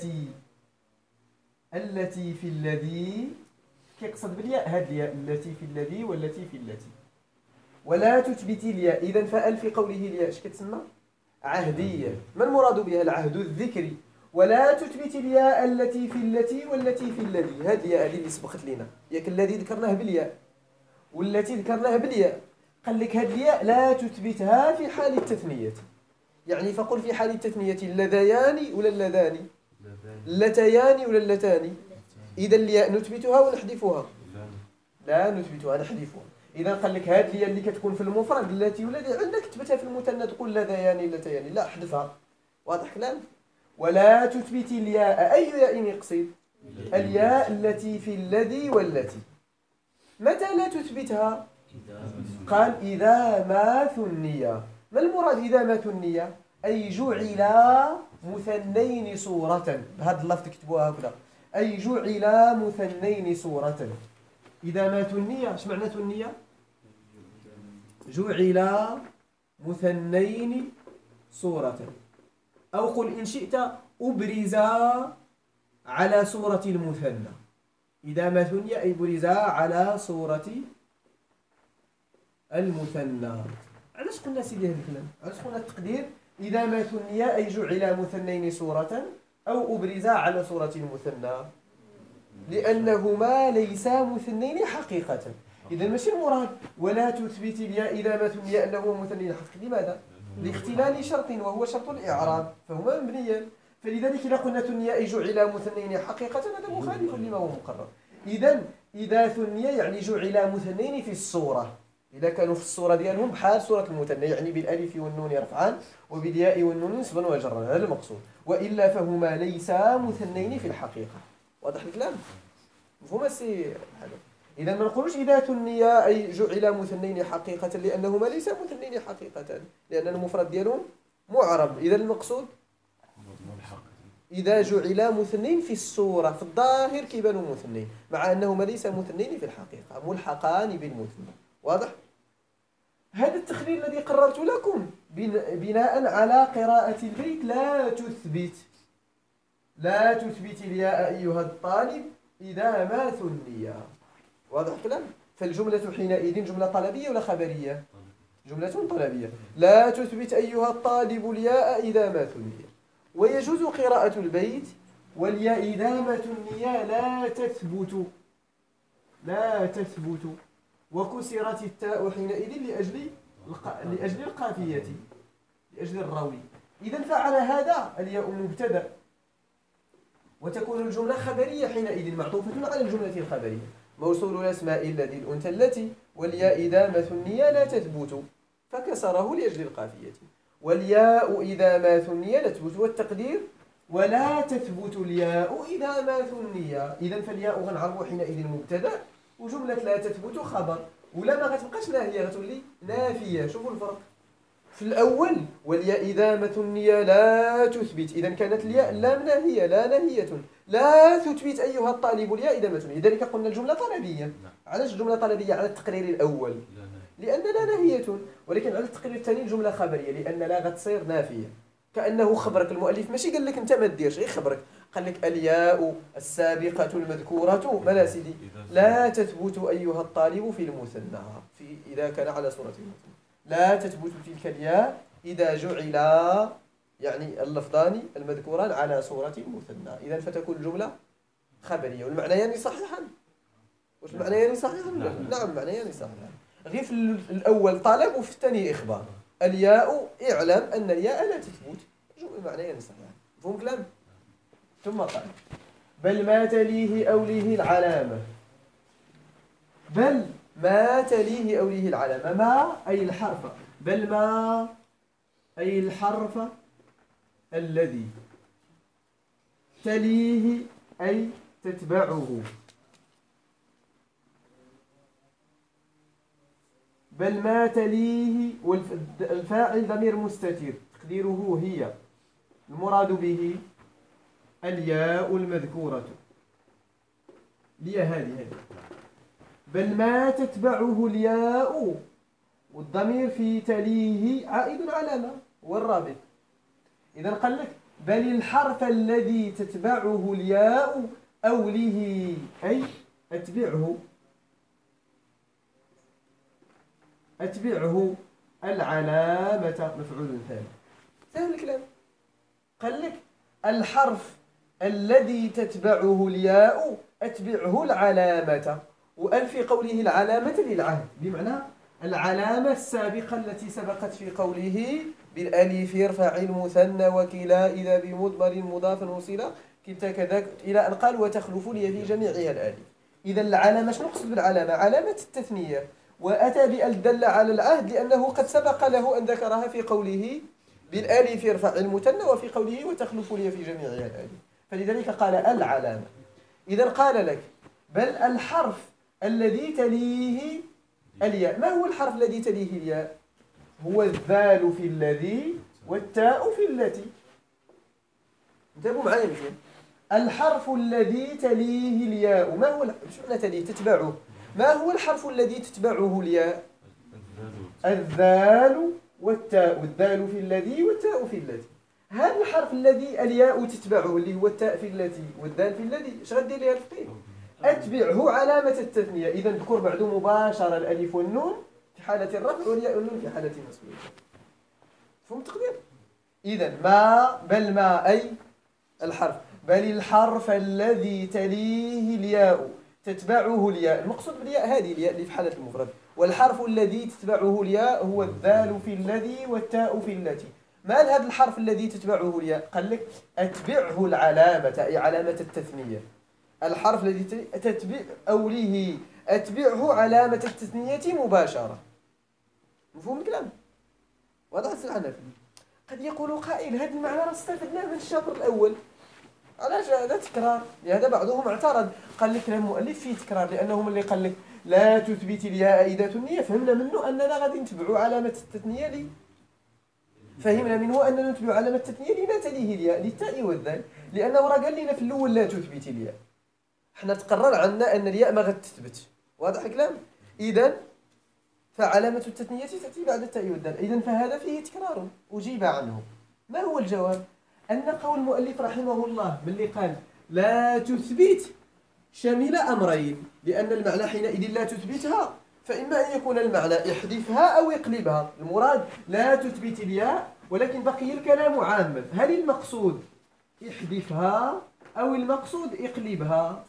التي في الذي، كيقصد بالياء هذه الياء التي في الذي والتي في التي. ولا تثبتي الياء. إذا فأل في قوله الياء اش كتسمى؟ عهدية. ما المراد بها؟ العهد الذكري. ولا تثبت الياء التي في التي والتي في الذي. هذه الياء اللي سبقت لنا، ياك الذي ذكرناه بالياء والتي ذكرناها بالياء. قال لك هذه الياء لا تثبتها في حال التثنية. يعني فقل في حال التثنية اللذيان ولا اللذان؟ اللتيان ولا اللتان؟ إذا الياء نثبتها ونحذفها؟ لا نثبتها نحذفها. إذا قال لك هذه الياء اللي كتكون في المفرد التي ولا عندك تثبتها في المثنى تقول لذيان اللتيان، لا احذفها. واضح كلام؟ ولا تثبت الياء، أي ياء يقصد؟ الياء التي في الذي والتي. متى لا تثبتها؟ قال إذا ما ثنيا. ما المراد إذا ما ثنيا؟ أي جعل مثنين صورة، بهذا اللفظ تكتبوها هكذا، أي جعل مثنين صورة. إذا ما ثنيا، ايش معنى ثنيا؟ جعل مثنين صورة. أو قل إن شئت أبرز على صورة المثنى. إذا ما ثني أي برزا على صورة المثنى. علاش قلنا سيدي هذا الكلام؟ علاش قلنا التقدير إذا ما ثني أي جعل مثنين صورة أو أبرزا على صورة المثنى، لأنهما ليسا مثنين حقيقة. إذا ماشي المراد ولا تثبت الياء إذا ما ثني أنه مثنين حقيقة. لماذا؟ لاختلال شرط وهو شرط الإعراب، فهما مبنيان. فلذلك إذا قلنا ثني أي جعل مثنين حقيقة هذا مخالف لما هو مقرر. إذا ثني يعني جعل مثنين في الصورة، إذا كانوا في الصورة ديالهم بحال صورة المثنى، يعني بالألف والنون رفعا وبالياء والنون نصبا وجرا، هذا المقصود. وإلا فهما ليسا مثنين في الحقيقة. واضح الكلام؟ مفهوم السي حاجة. إذا ما نقولوش إذا ثني أي جعل مثنين حقيقة، لأنهما ليسا مثنين حقيقة، لأن المفرد ديالهم معرب. إذا المقصود إذا جعل مثنين في الصورة في الظاهر كيبانوا مثنين، مع أنهما ليسا مثنين في الحقيقة، ملحقان بالمثنى. واضح؟ هذا التخليل الذي قررت لكم بناء على قراءة البيت لا تثبت الياء أيها الطالب إذا ما ثني. واضح الكلام؟ فالجملة حينئذ جملة طلبية ولا خبرية؟ جملة طلبية. لا تثبت أيها الطالب الياء إذا ما ثني. ويجوز قراءة البيت والياء إذا ما ثني لا تثبت وكسرت التاء حينئذ لأجل القافية، لأجل الروي. إذا فعل هذا الياء مبتدأ، وتكون الجملة خبرية حينئذ معطوفة على الجملة الخبرية. موصول الأسماء الذي الأنثى التي والياء إذا ما ثني لا تثبت فكسره لأجل القافية. والياء إذا ما ثني لا تثبت، والتقدير ولا تثبت الياء إذا ما ثني. إذا فالياء غنعربو حينئذ مبتدأ، وجملة لا تثبت خبر، ولا ما غتبقاش ناهية، غتولي نافية. شوفوا الفرق في الأول. والياء إذا ما ثني لا تثبت، إذا كانت الياء لا ناهية لا ناهية. لا تثبت أيها الطالب الياء إذا ما ثني. لذلك قلنا الجملة طلبية. علاش الجملة طلبية على التقرير الأول؟ لأن لا ناهية. ولكن على التقرير الثاني الجملة خبرية، لأن لا غتصير نافية. كأنه خبرك المؤلف، ماشي قال لك أنت ما ديرش، غير خبرك. قال لك الياء السابقة المذكورة مالا سيدي لا تثبت أيها الطالب في المثنى إذا كان على صورة المثنى. لا تثبت تلك الياء إذا جعل يعني اللفظان المذكوران على صورة المثنى. إذا فتكون الجملة خبرية والمعنيان صحيحا. واش المعنيان صحيحا؟ نعم معنيان صحيحا. غير في الأول طلب وفي الثاني إخبار. الياء اعلم أن الياء لا تثبت، المعنيان صحيحا. مفهوم كلام؟ ثم قال بل ما تليه أوليه العلامة. بل ما تليه أوليه العلامة. ما أي الحرف، بل ما أي الحرف الذي تليه أي تتبعه. بل ما تليه، والفاعل ضمير مستتر تقديره هي، المراد به الياء المذكورة. هذه بل ما تتبعه الياء، والضمير في تليه عائد على ما والرابط. إذا قال لك بل الحرف الذي تتبعه الياء أوله أي أتبعه العلامة مفعول ثاني. سهل الكلام. قال لك الحرف الذي تتبعه الياء أتبعه العلامة، وأل في قوله العلامة للعهد، بمعنى العلامة السابقة التي سبقت في قوله بالألف يرفع المثنى وكلا إذا بمضمر مضاف وصلة كلتا كذاك إلى أن قال وتخلف لي في جميعها الألف. إذا العلامة شنو نقصد بالعلامة؟ علامة التثنية، وأتى بأل دل على العهد لأنه قد سبق له أن ذكرها في قوله بالألف يرفع المثنى وفي قوله وتخلف لي في جميعها الألف، فلذلك قال العلامة. إذا قال لك بل الحرف الذي تليه الياء. ما هو الحرف الذي تليه الياء؟ هو الذال في الذي والتاء في التي. انتبهوا معايا مزيان. الحرف الذي تليه الياء ما هو شو تليه؟ تتبعه. ما هو الحرف الذي تتبعه الياء؟ الذال والتاء. الذال في الذي والتاء في التي. هذا الحرف الذي الياء تتبعه اللي هو التاء في التي والدال في الذي، اش غدير ليها الفقيه؟ أتبعه علامة التثنية. إذا ذكر بعد مباشرة الألف والنون في حالة الرفع والياء والنون في حالة النصب. فهم التقدير؟ إذا ما بل ما أي الحرف، بل الحرف الذي تليه الياء تتبعه الياء. المقصود بالياء هذه الياء اللي في حالة المفرد، والحرف الذي تتبعه الياء هو الذال في الذي والتاء في التي. ما هذا الحرف الذي تتبعه الياء؟ قال لك أتبعه العلامة، أي علامة التثنية. الحرف الذي تتبع أوليه أتبعه علامة التثنية مباشرة. مفهوم الكلام؟ واضح الحنفي؟ قد يقول قائل هذا المعنى راه استفدناه من الشطر الأول، علاش هذا تكرار؟ لهذا بعضهم اعترض قال لك المؤلف فيه تكرار، لأنهم اللي قال لك لا تثبت الياء إذا ثنية فهمنا منه أننا غادي نتبعوا علامة التثنية لي، فهمنا منه أننا نتبعوا علامة التثنية لما تليه الياء للتاء والذال، لأنه راه قال لنا في الأول لا تثبت الياء، احنا تقرر عنا أن الياء ما غتثبت. واضح الكلام؟ إذن فعلامة التثنية تأتي بعد التاء والدال. إذن فهذا فيه تكرار أجيب عنه. ما هو الجواب؟ أن قول المؤلف رحمه الله باللي قال لا تثبت شامل أمرين، لأن المعنى حينئذ لا تثبتها فإما أن يكون المعنى احذفها أو اقلبها. المراد لا تثبت الياء ولكن بقي الكلام عاما، هل المقصود احذفها أو المقصود اقلبها؟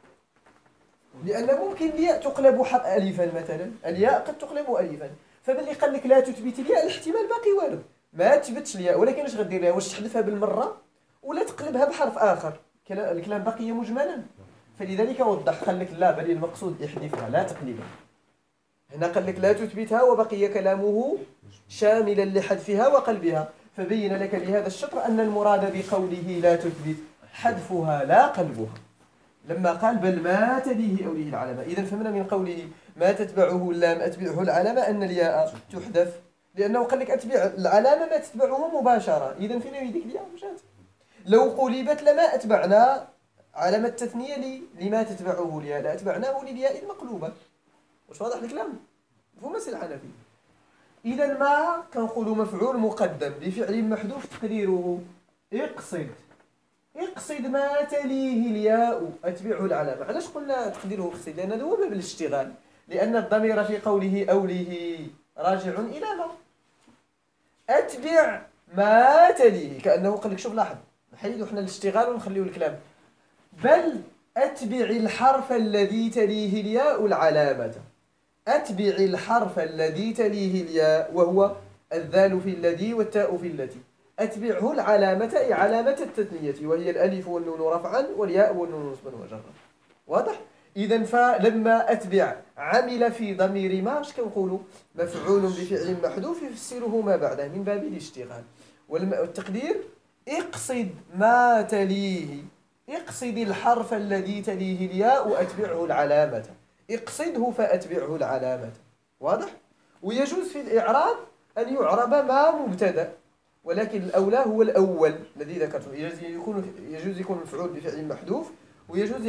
لأن ممكن الياء تقلب ألفا مثلا، الياء قد تقلب ألفا، فباللي قال لك لا تثبت الياء الاحتمال باقي وارد، ما تثبتش الياء ولكن اش غدير لها؟ واش تحذفها بالمرة ولا تقلبها بحرف آخر؟ الكلام بقي مجملا، فلذلك وضح قال لك لا بل المقصود احذفها لا تقلبها. هنا قال لك لا تثبتها وبقي كلامه شاملا لحذفها وقلبها، فبين لك بهذا الشطر أن المراد بقوله لا تثبت حذفها لا قلبها، لما قال بل ما تليه أوليه العلامة. إذن فهمنا من قوله ما تتبعه اللام أتبعه العلامة أن الياء تحذف، لأنه قال لك أتبع العلامة ما تتبعه مباشرة. إذن فين يديك الياء مشات؟ لو قلبت لما أتبعنا علامة التثنية لما تتبعه الياء، لا أتبعناه للياء المقلوبة. واش واضح الكلام؟ مفهوم مسألة الحنفي. إذا ما كنقولوا مفعول مقدم بفعل محذوف تقديره اقصد ما تليه الياء أتبعه العلامة. علاش قلنا تقديره اقصد؟ لأن هذا هو باب الاشتغال، لأن الضمير في قوله أوليه راجع إلى ما أتبع ما تليه، كأنه قال لك شوف لاحظ نحيدوا احنا الاشتغال ونخليه الكلام، بل أتبع الحرف الذي تليه الياء العلامة. أتبع الحرف الذي تليه الياء وهو الذال في الذي والتاء في التي، أتبعه العلامة أي علامة التثنية وهي الألف والنون رفعا والياء والنون نصبا وجرا. واضح؟ إذن فلما أتبع عمل في ضمير ما اش كنقولوا مفعول بفعل محذوف يفسره ما بعده من باب الاشتغال. والتقدير اقصد ما تليه، اقصد الحرف الذي تليه الياء وأتبعه العلامة، اقصده فأتبعه العلامة. واضح؟ ويجوز في الإعراب أن يعرب ما مبتدأ، ولكن الأولى هو الأول الذي ذكرته. يجوز يكون مفعول بفعل محذوف، ويجوز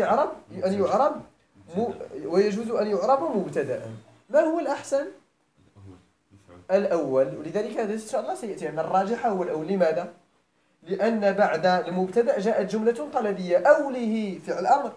أن يعرب مبتدأ. ما هو الأحسن؟ الأول. ولذلك هذا إن شاء الله سيأتي عن الراجح هو الأول. لماذا؟ لأن بعد المبتدأ جاءت جملة طلبية أوله فعل أمر،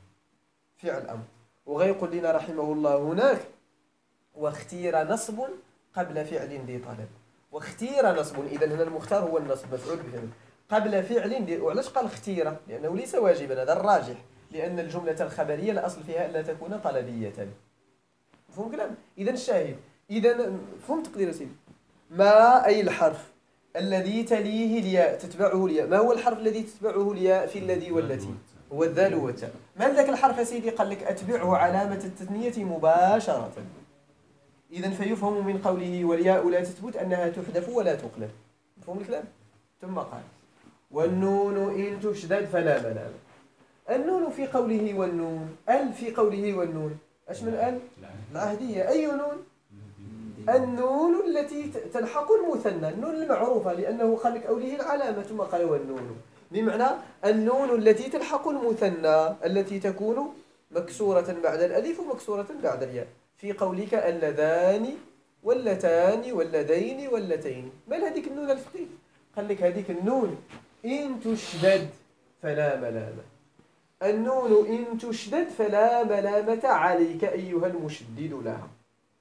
وغيقول لنا رحمه الله هناك واختير نصب قبل فعل ذي طلب، واختير نصب. إذن هنا المختار هو النصب مفعول بفعل قبل فعل ذي. وعلاش قال اختير؟ لأنه ليس واجبا، هذا الراجح، لأن الجملة الخبرية الأصل فيها ألا تكون طلبية. مفهوم كلام؟ إذن الشاهد، إذن فهم تقدير سيدي ما أي الحرف الذي تليه الياء تتبعه الياء. ما هو الحرف الذي تتبعه الياء في الذي والتي؟ هو الذال والتاء. ما ذاك الحرف يا سيدي؟ قال لك أتبعه علامة التثنية مباشرة. إذن فيفهم من قوله والياء لا تثبت أنها تحذف ولا تقلب. مفهوم الكلام؟ ثم قال والنون إن تشدد فلا منام. النون في قوله والنون، في قوله والنون، ايش من العهدية. أي نون؟ النون التي تلحق المثنى، النون المعروفة، لأنه خلق أوليه العلامة ثم قال والنون، بمعنى النون التي تلحق المثنى التي تكون مكسورة بعد الألف ومكسورة بعد الياء. في قولك اللذان واللتان واللذين واللتين، ما هذيك النون الفقيه؟ قال لك هذيك النون إن تشدد فلا ملامة. النون إن تشدد فلا ملامة عليك أيها المشدد لها.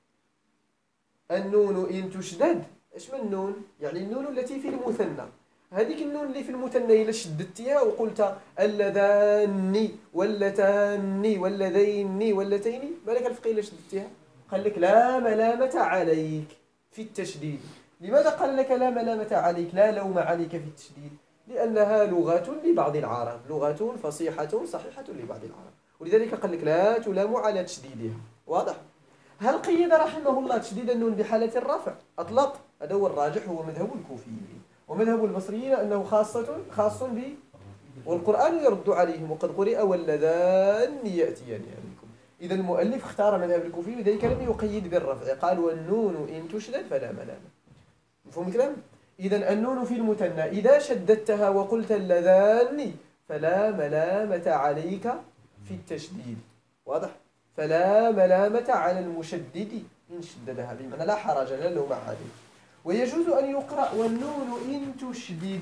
النون إن تشدد، إيش من النون؟ يعني النون التي في المثنى. هذيك النون اللي في المثنى إلا شددتيها وقلت اللذان واللتان واللذين واللتين، مالك الفقه إلا شددتيها؟ قال لك لا ملامة عليك في التشديد. لماذا قال لك لا ملامة عليك، لا لوم عليك في التشديد؟ لأنها لغة لبعض العرب، لغة فصيحة صحيحة لبعض العرب، ولذلك قال لك لا تلام على تشديدها. واضح؟ هل قيد رحمه الله تشديد النون بحالة الرفع؟ أطلق، هذا هو الراجح، هو مذهب الكوفيين. ومذهب البصريين أنه خاص به، والقرآن يرد عليهم وقد قرئ واللذان يأتيان منكم. إذا المؤلف اختار مذهب الكوفيين، لذلك لم يقيد بالرفع، قال والنون إن تشدد فلا ملامة. مفهوم الكلام؟ إذا النون في المثنى إذا شددتها وقلت اللذان فلا ملامة عليك في التشديد. واضح؟ فلا ملامة على المشدد إن شددها، بمعنى لا حرج لا لوم عليه. ويجوز أن يقرأ والنون إن تشدد،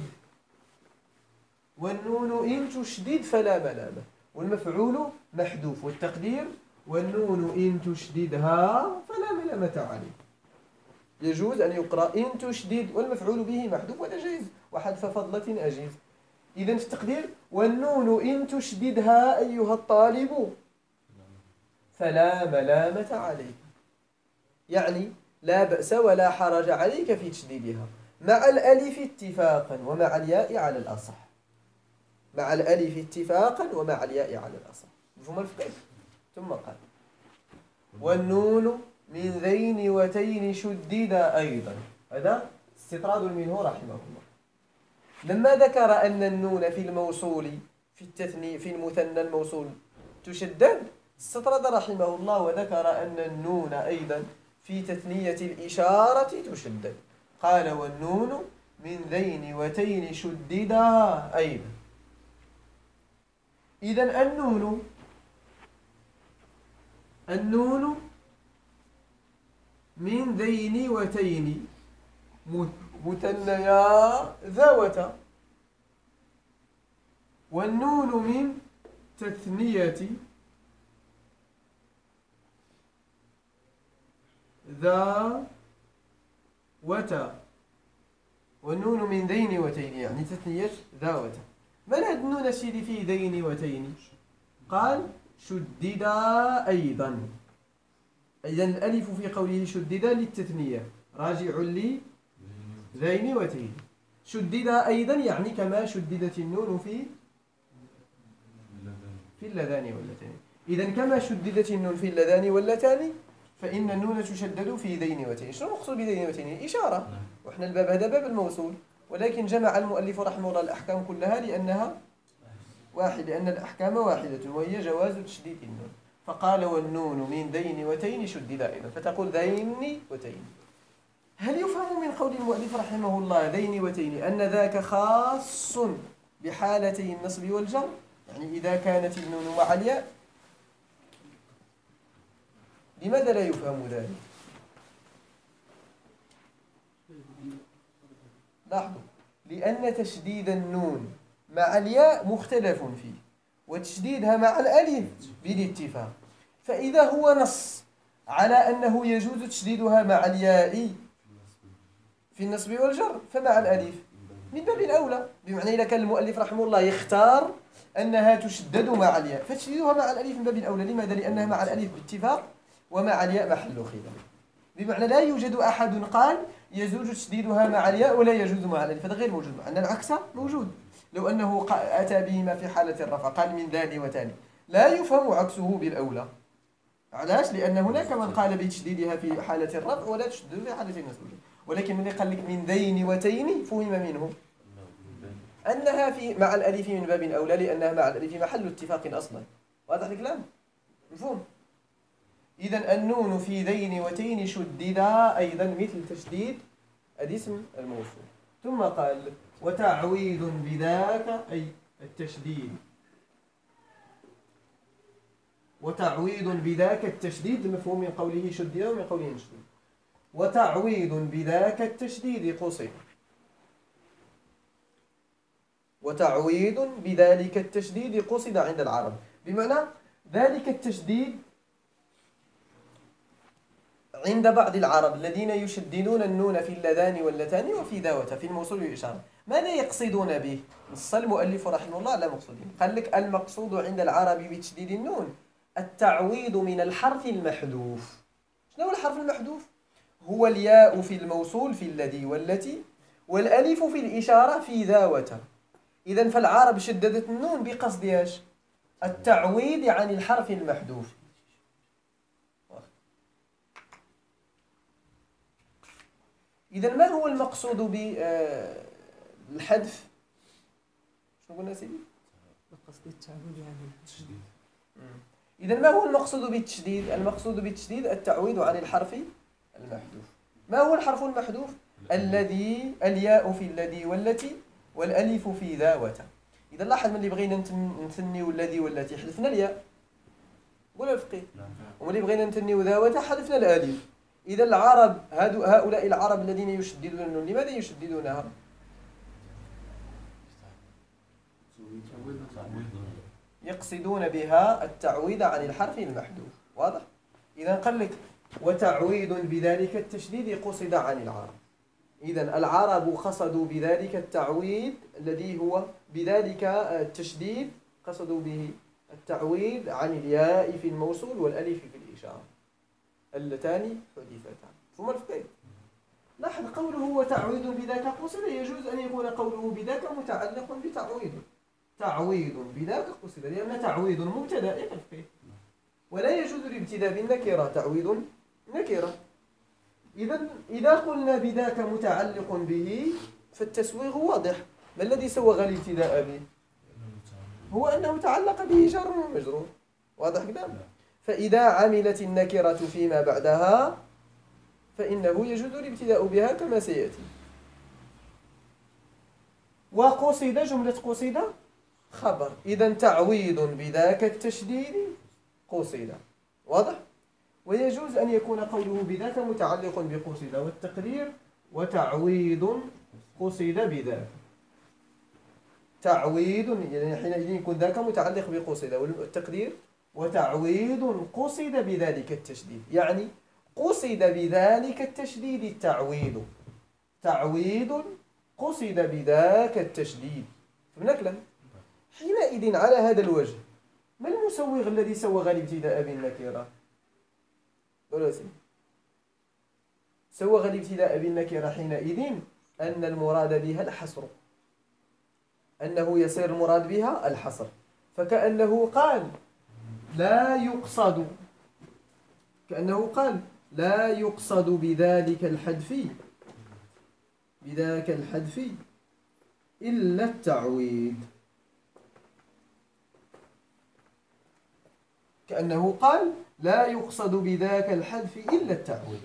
والنون إن تشدد فلا ملامة، والمفعول محذوف، والتقدير والنون إن تشددها فلا ملامة عليه. يجوز أن يقرأ إن تشدد والمفعول به محذوف، وهذا جائز، وحذف فضلة أجيز. إذن في التقدير والنون إن تشددها أيها الطالب فلا ملامة عليك، يعني لا بأس ولا حرج عليك في تشديدها مع الألف اتفاقا ومع الياء على الأصح. مع الألف اتفاقا ومع الياء على الأصح. مفهوم الفقه؟ ثم قال والنون من ذين وتين شدد أيضا. هذا استطراد منه رحمه الله. لما ذكر أن النون في الموصول في التثني في المثنى الموصول تشدد، استطرد رحمه الله وذكر أن النون أيضا في تثنية الإشارة تشدد. قال والنون من ذين وتين شددا أيضا. إذن النون من ذين وتين مثنيا ذاوة، والنون من تثنية ذاوة، والنون من ذين وتين يعني تثنية ذاوة. من هاد النون سيدي في ذين وتين؟ قال شددا أيضا. إذا الألف في قوله شددا للتثنية راجع لي ذين وتين. شددا أيضا يعني كما شددت النون في اللذان واللتان. إذا كما شددت النون في اللذان واللتان فإن النون تشدد في ذين وتين. شنو المقصود بذين وتين؟ إشارة، وإحنا الباب هذا باب الموصول، ولكن جمع المؤلف رحمه الله الأحكام كلها لأنها واحد، لأن الأحكام واحدة وهي جواز تشديد النون. فقال والنون من ذين وتين شدد أيضا، فتقول ذين وتين. هل يفهم من قول المؤلف رحمه الله ذين وتين أن ذاك خاص بحالتي النصب والجر؟ يعني إذا كانت النون مع الياء؟ لماذا لا يفهم ذلك؟ لاحظوا، لأن تشديد النون مع الياء مختلف فيه، وتشديدها مع الألف بالاتفاق. فإذا هو نص على أنه يجوز تشديدها مع الياء في النصب والجر فمع الألف من باب الأولى. بمعنى إذا كان المؤلف رحمه الله يختار أنها تشدد مع الياء فتشديدها مع الألف من باب الأولى. لماذا؟ لأنها مع الألف باتفاق ومع الياء محل خلاف. بمعنى لا يوجد أحد قال يجوز تشديدها مع الياء ولا يجوز مع الألف، هذا غير موجود، مع أن العكس موجود. لو أنه أتى بهما في حالة الرفع قال من ذان وتاني، لا يفهم عكسه بالأولى. علاش؟ لأن هناك من قال بتشديدها في حالة الرفع ولا تشدد في حالة النصب، ولكن من قال لك من ذين وتين فهم منه أنها في مع الألف من باب أولى، لأنها مع الألف محل اتفاق أصلا. واضح الكلام؟ مفهوم؟ إذا النون في ذين وتين شددا أيضا مثل تشديد الاسم الموصول. ثم قال وتعويض بذاك أي التشديد، وتعويض بذاك التشديد المفهوم من قوله شدد ومن قوله نشدد. وتعويض بذاك التشديد قصد وتعويض بذلك التشديد قصد عند العرب. بمعنى ذلك التشديد عند بعض العرب الذين يشددون النون في اللذان واللتان وفي ذاوة في الموصول والإشارة. ماذا يقصدون به؟ نص المؤلف رحمه الله على مقصودين. قال لك المقصود عند العرب بتشديد النون التعويض من الحرف المحذوف. شنو هو الحرف المحذوف؟ هو الياء في الموصول في الذي والتي، والألف في الإشارة في ذاوة. إذن فالعرب شددت النون بقصد ايش؟ التعويض عن الحرف المحذوف. إذن ما هو المقصود بالحذف؟ شنو قلنا سيدي؟ بقصد التعويض عن التشديد. إذن ما هو المقصود بالتشديد؟ المقصود بالتشديد التعويض عن الحرف المحذوف. ما هو الحرف المحذوف؟ الذي، الياء في الذي والتي، والألف في ذاوة. إذا لاحظ ملي بغينا نثنيو الذي والتي حذفنا الياء، قول الفقيه، وملي بغينا نثنيو ذاوة حذفنا الألف. إذا العرب هؤلاء العرب الذين يشددون النون لماذا يشددونها؟ يقصدون بها التعويض عن الحرف المحذوف. واضح؟ إذا قال لك وتعويض بذلك التشديد قصد عن العرب. إذا العرب قصدوا بذلك التعويض الذي هو بذلك التشديد، قصدوا به التعويض عن الياء في الموصول والألف في الإشارة اللتان حذفتان. ثم الفقيه لاحظ قوله وتعويض بذاك قصد، يجوز أن يكون قوله بذاك متعلق بتعويض. تعويض بذاك قصد لأن تعويض مبتدأ يكفي، ولا يجوز الابتداء بالنكرة. تعويض نكرة. إذا قلنا بذاك متعلق به فالتسويغ واضح. ما الذي سوغ الابتداء به؟ هو أنه تعلق به جار ومجرور. واضح كده؟ فإذا عملت النكرة فيما بعدها فإنه يجوز الابتداء بها كما سيأتي. وقصد، جملة قصد خبر. إذا تعويض بذاك التشديد قصد. واضح؟ ويجوز أن يكون قوله بذاك متعلق بقصد، والتقدير وتعويض قصد بذاك. تعويض يعني حينئذ يكون ذاك متعلق بقصد، والتقدير وتعويض قصد بذلك التشديد، يعني قصد بذلك التشديد التعويض. تعويض قصد بذاك التشديد. فهمنا كلام؟ حينئذ على هذا الوجه ما المسوغ الذي سوغ الابتداء بالنكرة؟ سوغ الابتداء بالنكرة حينئذ أن المراد بها الحصر، أنه يصير المراد بها الحصر. فكأنه قال لا يقصد، كأنه قال لا يقصد بذلك الحذف إلا التعويض. كأنه قال لا يقصد بذاك الحذف إلا التعويض،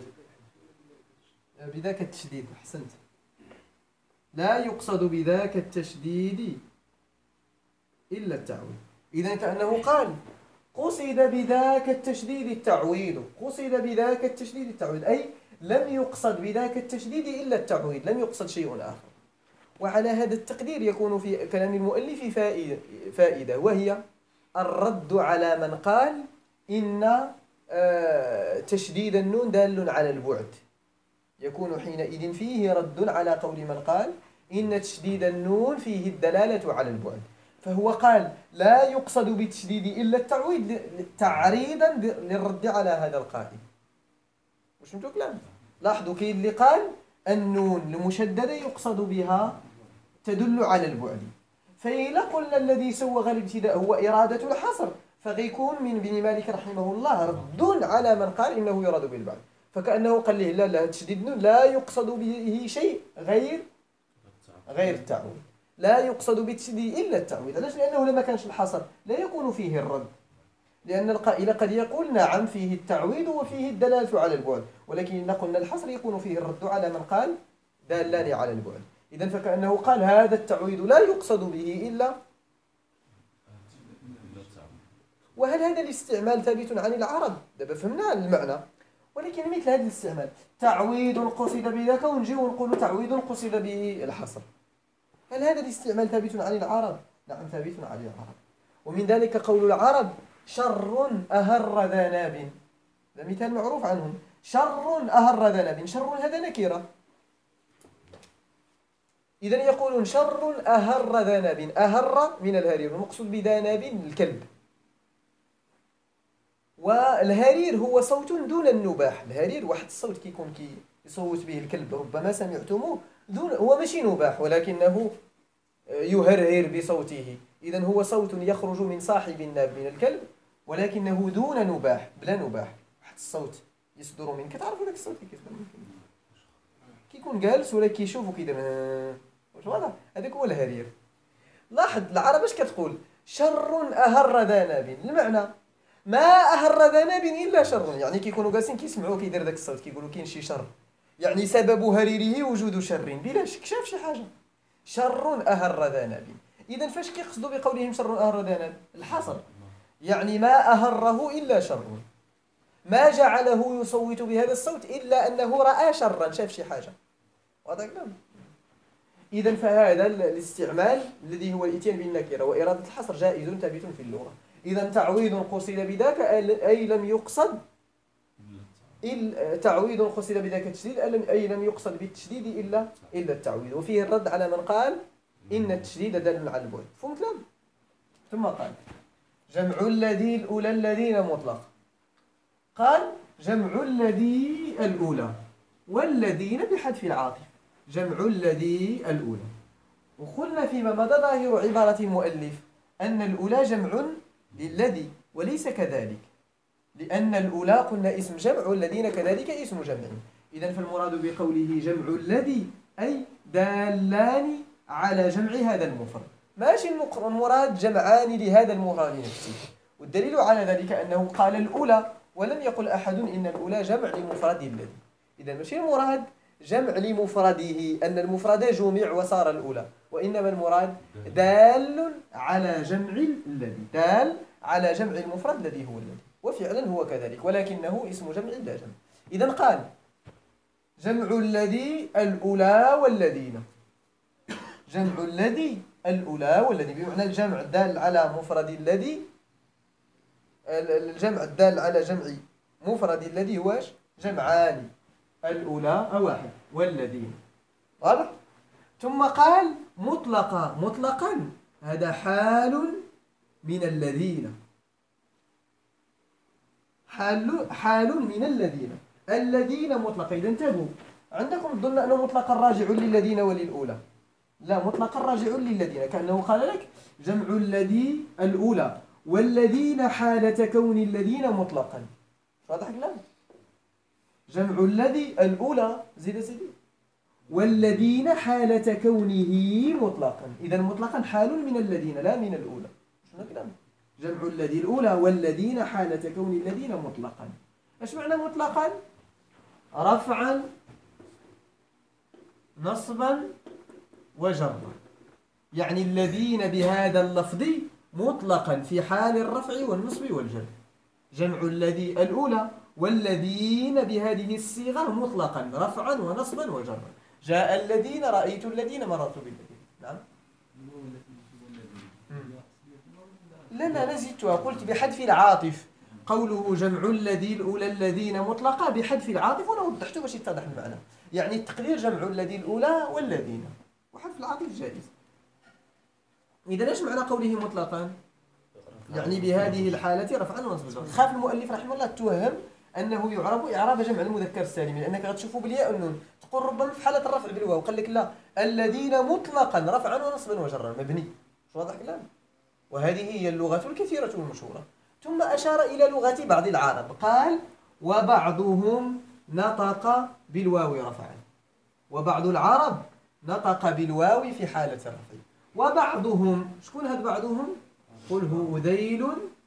بذاك التشديد. أحسنت. لا يقصد بذاك التشديد إلا التعويض. إذن كأنه قال قصد بذاك التشديد التعويض، قصد بذاك التشديد التعويض، أي لم يقصد بذاك التشديد إلا التعويض، لم يقصد شيء آخر. وعلى هذا التقدير يكون في كلام المؤلف فائدة، وهي الرد على من قال إن تشديد النون دال على البعد. يكون حينئذ فيه رد على قول من قال إن تشديد النون فيه الدلالة على البعد. فهو قال لا يقصد بالتشديد إلا التعويض تعريضا للرد على هذا القائل. وش فهمتوا كلام؟ لاحظوا كاين اللي قال النون المشددة يقصد بها تدل على البعد. فإذا قلنا الذي سوغ الابتداء هو إرادة الحصر فغيكون من بن مالك رحمه الله رد على من قال إنه يراد بالبعد. فكأنه قال له لا تشديد النون لا يقصد به شيء غير التعويض، لا يقصد بالتشديد إلا التعويض. علاش؟ لأنه لما كانش الحصر لا يكون فيه الرد، لأن القائل قد يقول نعم فيه التعويض وفيه الدلالة على البعد، ولكن قلنا الحصر يكون فيه الرد على من قال دالان على البعد. إذن فكأنه قال هذا التعويض لا يقصد به إلا. وهل هذا الاستعمال ثابت عن العرب؟ دابا فهمنا المعنى، ولكن مثل هذا الاستعمال تعويض قصد بذاك ونجي ونقول تعويض قصد به الحصر. هل هذا الاستعمال ثابت عن العرب؟ نعم ثابت عن العرب. ومن ذلك قول العرب شر أهر ذا ناب، هذا مثال معروف عنهم. شر أهر ذا ناب، شر هذا نكرة، إذن يقولون شر أهر ذا ناب. أهر من الهرير، المقصود بذا ناب الكلب. والهرير هو صوت دون النباح. الهرير واحد الصوت كيكون يصوت به الكلب، ربما سمعتموه، هو ماشي نباح ولكنه يهرهر بصوته. إذن هو صوت يخرج من صاحب الناب من الكلب ولكنه دون نباح، بلا نباح. واحد الصوت يصدر منك، تعرفوا ذاك الصوت كيصدر منك، كيكون جالس ولا كيشوف وكيدير واش واضح، هذاك هو الهرير. لاحظ العرب اش كتقول؟ شر أهر ذا ناب، المعنى ما أهر ذا ناب إلا شر، يعني كيكونوا جالسين كيسمعوا كيدير ذاك الصوت كيقولوا كاين شي شر، يعني سبب هريره وجود شر بلا شك، شاف شي حاجة. شر أهر ذا ناب. إذن فاش كيقصدوا بقولهم شر أهر ذا ناب؟ الحصر، يعني ما أهره إلا شر، ما جعله يصوت بهذا الصوت إلا أنه رأى شرا، شاف شي حاجة. واضح الكلام؟ إذن فهذا الاستعمال الذي هو الإتيان بالنكرة وإرادة الحصر جائز ثابت في اللغة. إذن تعويض قصد بذاك أي لم يقصد تعويض قصد بذاك التشديد أي لم يقصد بالتشديد إلا التعويض. وفيه الرد على من قال إن التشديد دال على البعد. فهم كلام؟ ثم قال جمع الذي الأولى الذين مطلق. قال جمع الذي الأولى والذين بحذف العاطف. جمع الذي الأولى، وقلنا فيما مضى ظاهر عبارة المؤلف أن الأولى جمع للذي، وليس كذلك، لأن الأولى قلنا اسم جمع والذين كذلك اسم جمع. إذن فالمراد بقوله جمع الذي أي دالان على جمع هذا المفرد، ماشي المراد جمعان لهذا المفرد نفسه. والدليل على ذلك أنه قال الأولى ولم يقل أحد إن الأولى جمع لمفرد الذي. إذن ماشي المراد جمع لمفرده أن المفرد جمع وصار الأولى، وإنما المراد دال على جمع الذي، دال على جمع المفرد الذي هو الذي، وفعلا هو كذلك ولكنه اسم جمع لا جمع. إذن قال جمع الذي الأولى والذين، جمع الذي الأولى والذي بمعنى الجمع الدال على مفرد الذي، الجمع الدال على جمع مفرد الذي هو جمعان، الأولى واحد والذين. واضح؟ ثم قال مطلقا هذا حال من الذين، حال من الذين مطلقا. إذا انتبهوا، عندكم الظن أنه مطلقا راجع للذين وللأولى، لا، مطلقا راجع للذين، كأنه قال لك جمع الذي الأولى والذين حالة كون الذين مطلقا. واضح الكلام؟ جمع الذي الأولى زيد سيدي والذين حالة كونه مطلقا. إذا مطلقا حال من الذين لا من الأولى. شنو الكلام؟ جمع الذي الأولى والذين حالة كون الذين مطلقا. ايش معنى مطلقا؟ رفعا نصبا وجرا، يعني الذين بهذا اللفظ مطلقا في حال الرفع والنصب والجر. جمع الذي الأولى والذين بهذه الصيغة مطلقا رفعا ونصبا وجرا. جاء الذين، رأيت الذين، مررت بالذين. نعم. لا أنا زدتها، قلت بحذف العاطف. قوله جمع الذي الأولى الذين مطلقة بحذف العاطف، وأنا وضحته باش يتضح المعنى. يعني التقدير جمع الذي الأولى والذين وحذف العاطف جائز. إذا ايش معنى قوله مطلقا؟ يعني بهذه الحالة رفعا ونصبا. خاف المؤلف رحمه الله توهم أنه يعرب إعراب جمع المذكر السالم، لأنك غتشوفوا بالياء والنون تقول ربما في حالة الرفع بالواو، قال لك لا، الذين مطلقا رفعا ونصبا وجرا مبني. واضح الكلام؟ وهذه هي اللغة الكثيرة والمشهورة. ثم أشار إلى لغة بعض العرب، قال وبعضهم نطق بالواو رفعا، وبعض العرب نطق بالواو في حالة الرفع. وبعضهم، شكون هاد بعضهم؟ قل هو هذيل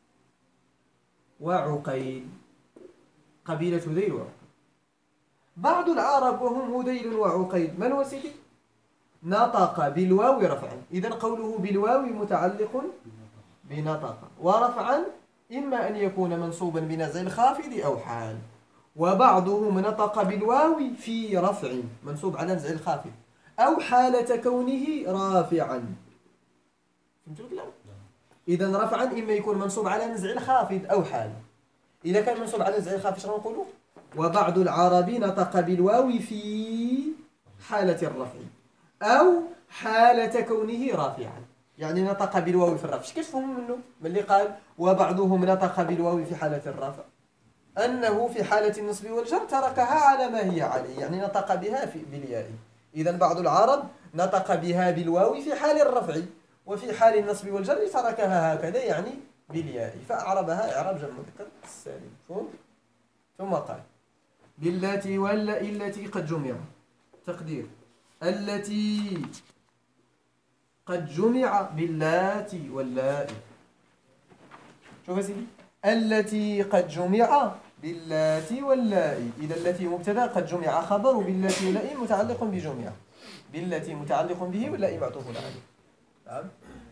وعقيل، قبيلة هذيل وعقيل. بعض العرب وهم هذيل وعقيل، من هو سيدي؟ نطق بالواو رفعا. إذا قوله بالواو متعلق بنطق، ورفعا إما أن يكون منصوبا بنزع الخافض أو حال. وبعضهم نطق بالواو في رفع، منصوب على نزع الخافض، أو حالة كونه رافعا. فهمتوا الكلام؟ إذا رفعا إما يكون منصوب على نزع الخافض أو حال. إذا كان منصوب على نزع الخافض شنو نقولوا؟ وبعض العرب نطق بالواو في حالة الرفع أو حالة كونه رافعا. يعني نطق بالواو في الرفع. اش كتفهموا منه؟ ملي قال وبعضهم نطق بالواو في حالة الرفع أنه في حالة النصب والجر تركها على ما هي عليه، يعني نطق بها بالياء. إذا بعض العرب نطق بها بالواو في حال الرفع، وفي حال النصب والجر تركها هكذا يعني بالياء، فأعربها إعراب جمع مذكر السالم. فهم؟ ثم قال باللاتي واللائي التي قد جمع. تقدير التي قد جمع باللاتي واللائي. شوف يا سيدي، التي قد جمع باللاتي واللائي. إذا التي مبتدا قد جمع خبر، وباللاتي واللائي متعلق بجمع. باللاتي متعلق به واللائي معطوف عليه. نعم.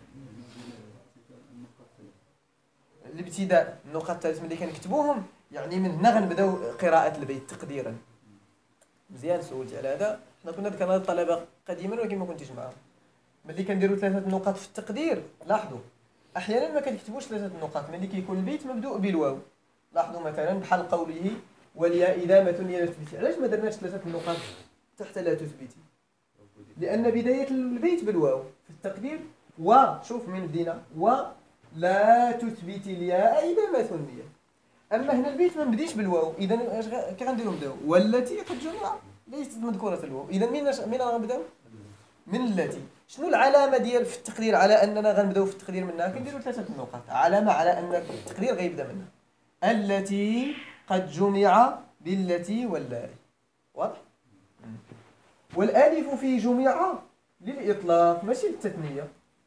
الابتداء النقط الثلاث ملي كنكتبوهم يعني من هنا غنبداو قراءة البيت تقديرا. مزيان سولتي على هذا. حنا كنا ذكرنا الطلبة قديما ولكن ما كنتيش معاهم. ملي كنديروا 3 نقط في التقدير لاحظوا احيانا ما كنكتبوش 3 نقط ملي كيكون البيت مبدوء بالواو. لاحظوا مثلا بحال قوله والياء إذا ما ثني لا تثبتي. علاش ما درناش 3 نقط تحت لا تثبتي؟ لأن بداية البيت بالواو في التقدير. وشوف من بدينا ولا تثبتي الياء إذا ما ثني. أما هنا البيت ما بديش بالواو. إذا كي غنديروا نبداو والتي قد جمع ليست مذكورة الواو. إذا من غنبداو من التي. شنو العلامة ديال في التقدير على أننا غنبداو في التقدير منها؟ كنديروا 3 نقط علامة على أن التقدير غيبدا منها. التي قد جمع بالتي واللائي. واضح؟ والالف في جمع للإطلاق ماشي للتثنية.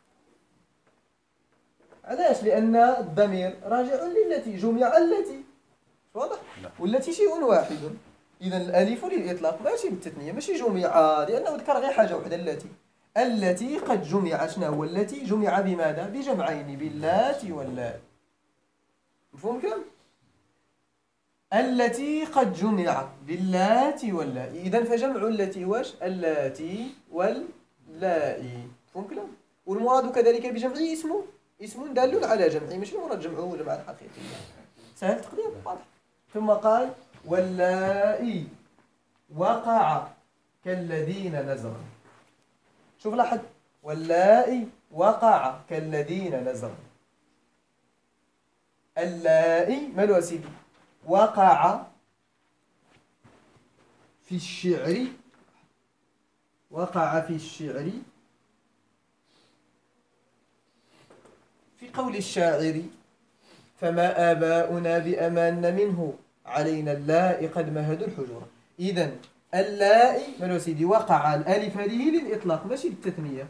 علاش؟ لأن الضمير راجع للتي. جمع التي. واضح؟ والتي شيء واحد. إذا الالف للإطلاق ماشي للتثنية، ماشي جمع، لأنه ذكر غير حاجة واحدة التي. التي قد جمع. شنو هو التي؟ جمع بماذا؟ بجمعين، باللاتي واللائي. مفهوم الكلام؟ التي قد جمع باللاتي واللائي. إذا فجمع التي واش؟ اللاتي واللائي. مفهوم الكلام؟ والمراد كذلك بجمعه اسم دال على جمعه، ماشي المراد جمعه جمعا حقيقيا. سهل التقدير؟ واضح. ثم قال واللائي وقع كالذين نزرا. شوف لاحظ واللائي وقع كالذين نزرا. اللائي مالو سيدي؟ وقع في الشعر. وقع في الشعر في قول الشاعر فما آباؤنا بأمان منه علينا اللائي قد مهدوا الحجور. إذن اللائي مالو سيدي؟ وقع الألف هذه للإطلاق ماشي للتثنية.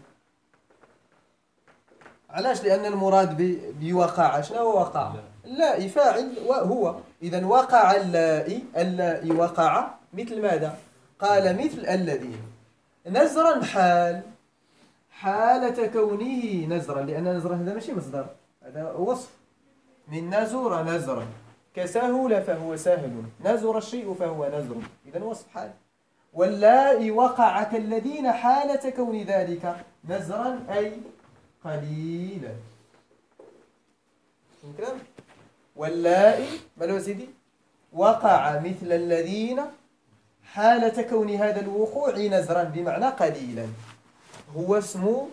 علاش؟ لأن المراد بوقع شنو هو وقع؟ اللائي فاعل وهو. إذن وقع اللائي وقع مثل ماذا؟ قال مثل الذين. نزرا حالة كونه نزرا، لأن نزرا هذا ماشي مصدر، هذا وصف من نزر نزرا. كسهل فهو سهل، نزر الشيء فهو نزر. إذن وصف حال. واللائي وقع كالذين حالة كون ذلك نزرا أي قليلا. الكلام. واللائي مالو سيدي؟ وقع مثل الذين حالة كون هذا الوقوع نزرا بمعنى قليلا. هو اسم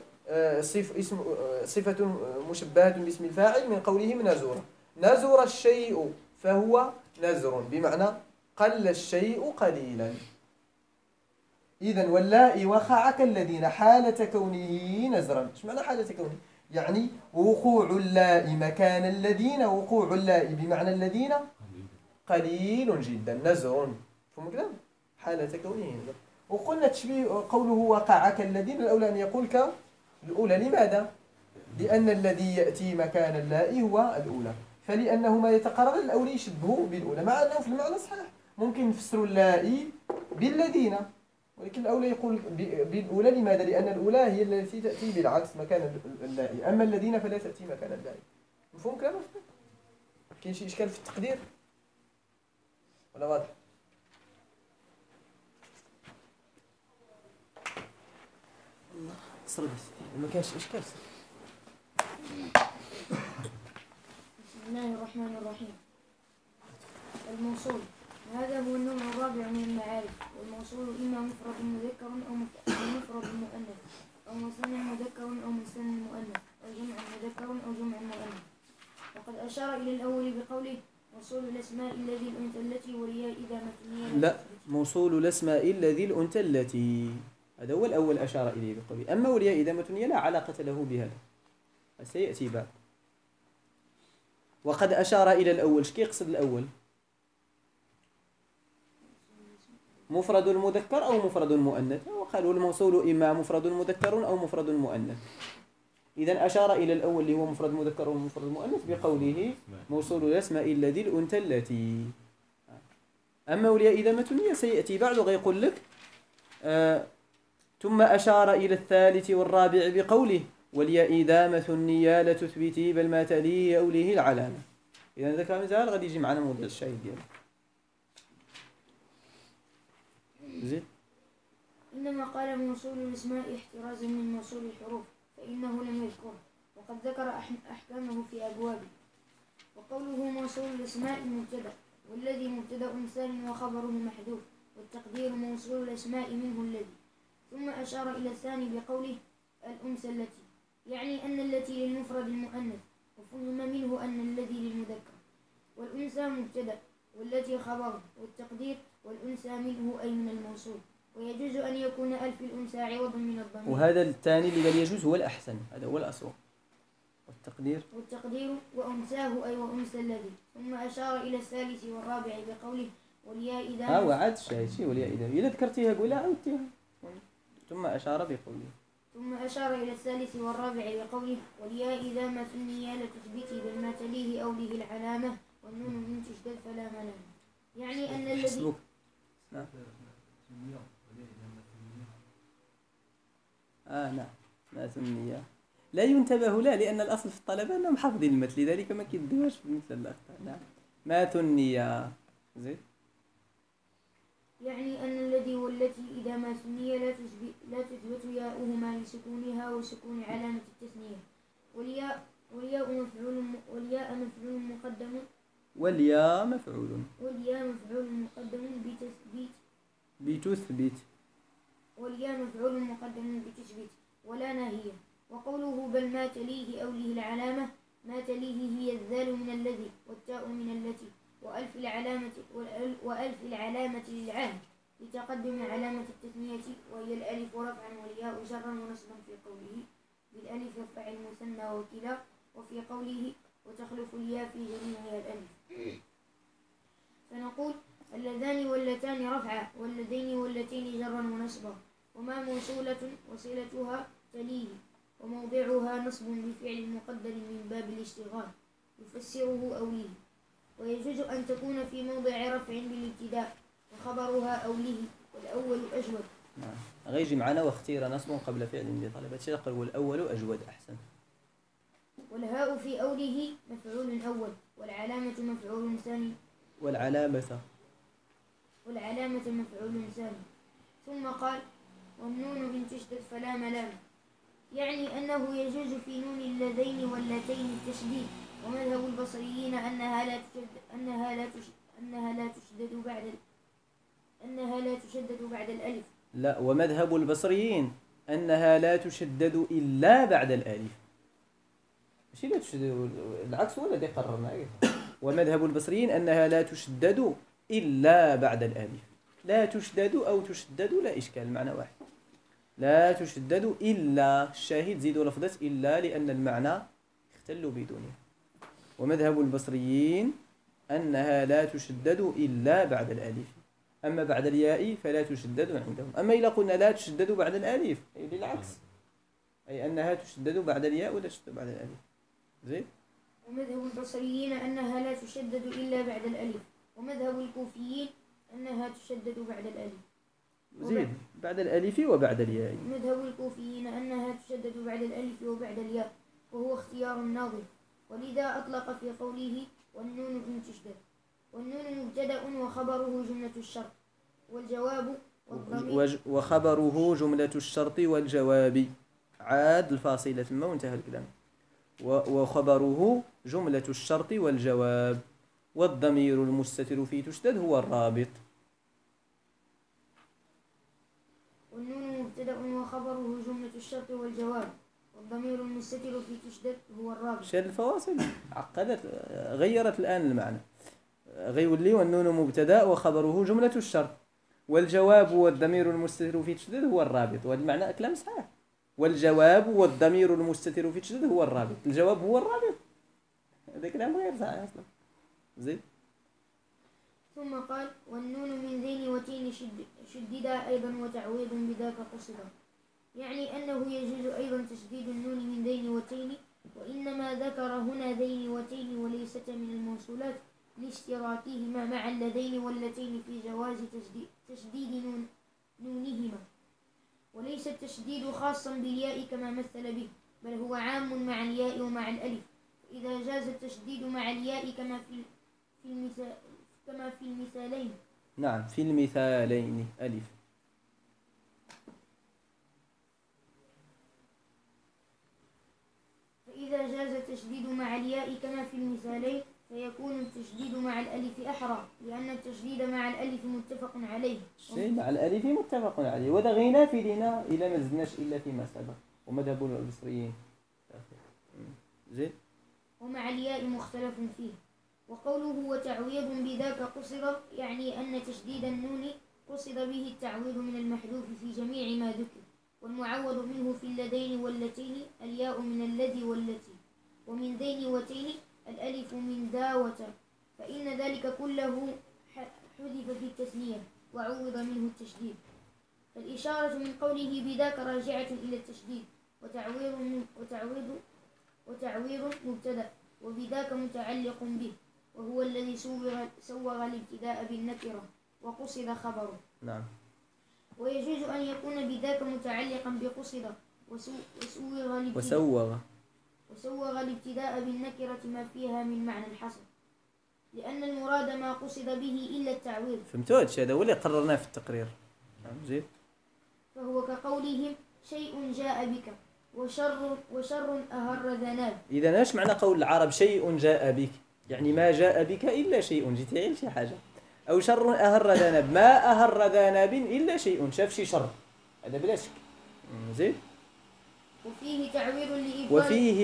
صفة مشبهة باسم الفاعل من قولهم نزور. نزر الشيء فهو نزر بمعنى قل الشيء قليلا. إذن واللائي وقع كالذين حالة كونه نزرا. ايش معنى حالة كونه؟ يعني وقوع اللائي مكان الذين. وقوع اللائي بمعنى الذين قليل جدا. نزر. فهم الكلام؟ حالة كونه نزر. وقلنا تشبيه قوله وقع كالذين الأولى أن يقول كالأولى. لماذا؟ لأن الذي يأتي مكان اللائي هو الأولى، فلأنهما يتقرر الأولى يشبهه بالأولى، مع أنه في المعنى صحيح ممكن نفسر اللائي بالذين، ولكن الأولى يقول بالأولى. لماذا؟ لأن الأولى هي التي تأتي بالعكس مكان اللائي، أما الذين فلا تأتي مكان اللائي. مفهوم كلامه؟ كاين شي إشكال في التقدير ولا واضح؟ سرد ما كانش اشكال. بسم الله الرحمن الرحيم. الموصول هذا هو النوع الرابع من المعارف، والموصول إما مفرد مذكر أو مفرد مؤنث، أو مثنى مذكر أو مثنى مؤنث، أو جمع مذكر أو جمع مؤنث. وقد أشار إلى الأول بقوله موصول الأسماء الذي الأنثى التي والياء إذا مثنية. لا، موصول الأسماء الذي الأنثى التي، هذا هو الأول أشار إليه بقوله. أما والياء إذا مثنية لا علاقة له بهذا، سيأتي بعد. وقد أشار إلى الأول، اش كيقصد الأول؟ مفرد مذكر أو مفرد مؤنث، وقالوا الموصول إما مفرد مذكر أو مفرد مؤنث. إذا أشار إلى الأول اللي هو مفرد مذكر أو مفرد مؤنث بقوله موصول الأسماء الذي الأنثى التي. أما والياء إذا مثنية سيأتي بعد ويقول لك ثم أشار إلى الثالث والرابع بقوله والياء إذا مثنية لا تثبتي بل ما تليه أوليه العلامة. إذا ذكر مثال غادي يجي معنا موضوع الشاهد ديالو. زيد. إنما قال موصول الأسماء احترازا من موصول الحروف، فإنه لم يذكره، وقد ذكر أحكامه في أبوابه. وقوله موصول الأسماء مبتدأ، والذي مبتدأ ثان وخبره محذوف، والتقدير موصول الأسماء منه الذي. ثم أشار إلى الثاني بقوله الأنثى التي، يعني أن التي للمفرد المؤنث، وفهم منه أن الذي للمذكر. والأنثى مبتدأ، والتي خبره، والتقدير والأنثى منه أي من الموصول. ويجوز أن يكون ألف الأنثى عوضا من الضمير. وهذا الثاني اللي قال يجوز هو الأحسن، هذا هو الأصوب. والتقدير وأنثاه أي وأنثى الذي. ثم أشار إلى الثالث والرابع بقوله والياء إذا وعد شيء والياء إذا ذكرتيها قولها عودتيها. ثم أشار بقوله ثم أشار إلى الثالث والرابع بقوله والياء إذا ما ثني لا تثبتي بل ما تليه أوليه العلامة والنون إن تشدد فلا ملامة. يعني أن الذي نعم ما ثنية لا ينتبه له، لأن الأصل في الطلبة أنهم حافظين المثل، لذلك ما كيدوش بمثل الأخطاء. نعم ما ثنية. زين. يعني أن الذي والتي إذا ما ثني لا تثبت ياؤهما لسكونها وسكون علامة التثنية. والياء مفعول مقدم والياء مفعول بتثبت والياء مفعول مقدم بتثبت ولا ناهية. وقوله بل ما تليه أوليه العلامة، ما تليه هي الذال من الذي والتاء من التي وألف العلامة للعهد لتقدم علامة التثنية وهي الألف رفعا والياء جرا ونصبا في قوله بالألف يرفع المثنى وكلا، وفي قوله وتخلف الياء في جميعها الألف. فنقول اللذان واللتان رفعا واللذين واللتين جرا ونصبا، وما موصولة وصلتها تليه وموضعها نصب بفعل مقدر من باب الاشتغال يفسره أوليه. ويجوز أن تكون في موضع رفع بالابتداء وخبرها أوليه والأول أجود. نعم غيجي معنا واختير نصب قبل فعل بطلب الشرق والأول أجود أحسن. والهاء في أوله مفعول أول والعلامة مفعول ثاني والعلامة مفعول ثاني. ثم قال والنون إن تشدد فلا ملام، يعني أنه يجوز في نون اللذين واللتين التشديد. ومذهب البصريين أنها لا تشدد بعد الألف. لا، ومذهب البصريين أنها لا تشدد إلا بعد الألف. ماشي لا تشدد العكس ولا دي قررنا. ومذهب البصريين أنها لا تشدد إلا بعد الألف. لا تشدد أو تشدد لا إشكال، معنى واحد. لا تشدد إلا، الشاهد زيدوا لفظة إلا لأن المعنى اختل بدونها. ومذهب البصريين أنها لا تشدد إلا بعد الألف، أما بعد الياء فلا تشدد عندهم. أما إذا قلنا لا تشدد بعد الألف أي بالعكس، أي أنها تشدد بعد الياء ولا تشدد بعد الألف. زين. ومذهب البصريين أنها لا تشدد إلا بعد الألف، ومذهب الكوفيين أنها تشدد بعد الألف. زين بعد الألف وبعد الياء. مذهب الكوفيين أنها تشدد بعد الألف وبعد الياء، وهو اختيار الناظر، ولذا أطلق في قوله والنون إن تشدد. والنون مبتدأ وخبره جملة الشرط، والجواب والضمير وخبره جملة الشرط والجواب. عاد الفاصلة ثم وانتهى الكلام. وخبره جملة الشرط والجواب. والضمير المستتر في تشدد هو الرابط. والنون مبتدأ وخبره جملة الشرط والجواب. والضمير المستتر في تشدد هو الرابط. شاد الفواصل عقدت غيرت الآن المعنى. غيولي والنون مبتدأ وخبره جملة الشرط والجواب والضمير المستتر في تشدد هو الرابط. وهذا المعنى كلام صحيح. والجواب والضمير المستتر في تشدد هو الرابط. الجواب هو الرابط. هذا كلام غير صحيح أصلا. زين. ثم قال والنون من ذين وتين شددا أيضا وتعويض بذاك قصدا. يعني أنه يجوز أيضا تشديد النون من ذين وتين، وإنما ذكر هنا ذين وتين وليست من الموصولات لاشتراكهما مع اللذين واللتين في جواز تشديد نونهما. وليس التشديد خاصا بالياء كما مثل به، بل هو عام مع الياء ومع الألف. إذا جاز التشديد مع الياء كما في المثالين. نعم في المثالين ألف. فإذا جاز التشديد مع الياء كما في المثالين فيكون التشديد مع الألف أحرى، لأن التشديد مع الألف متفق عليه. شيء مع الألف متفق عليه. ودغينا في دينا إلى ما زدناش إلا فيما سبق ومذهب البصريين. زين. ومع الياء مختلف فيه. وقوله وتعويض بذاك قصد يعني أن تشديد النون قصد به التعويض من المحذوف في جميع ما ذكر، والمعوض منه في اللذين واللتين الياء من الذي والتي، ومن ذين وتين الألف من ذا وتا، فإن ذلك كله حذف في التثنية وعوض منه التشديد. فالإشارة من قوله بذاك راجعة إلى التشديد. وتعويض مبتدأ، وبذاك متعلق به، وهو الذي سوغ الابتداء بالنكرة وقصد خبره. نعم. ويجوز أن يكون بذاك متعلقا بقصد وسوغ الابتداء بالنكرة ما فيها من معنى الحصر، لأن المراد ما قصد به إلا التعويض. فهمتوا هذا الشيء؟ هذا هو اللي قررناه في التقرير. نعم زين. فهو كقولهم شيء جاء بك وشر أهر ذناب. إذا ايش معنى قول العرب شيء جاء بك؟ يعني ما جاء بك إلا شيء، جيت غير شي حاجة. أو شر أهر ذنب، ما أهر ذنب إلا شيء، شاف شي شر، هذا بلا شك. زين. وفيه تعويض لإبطال. وفيه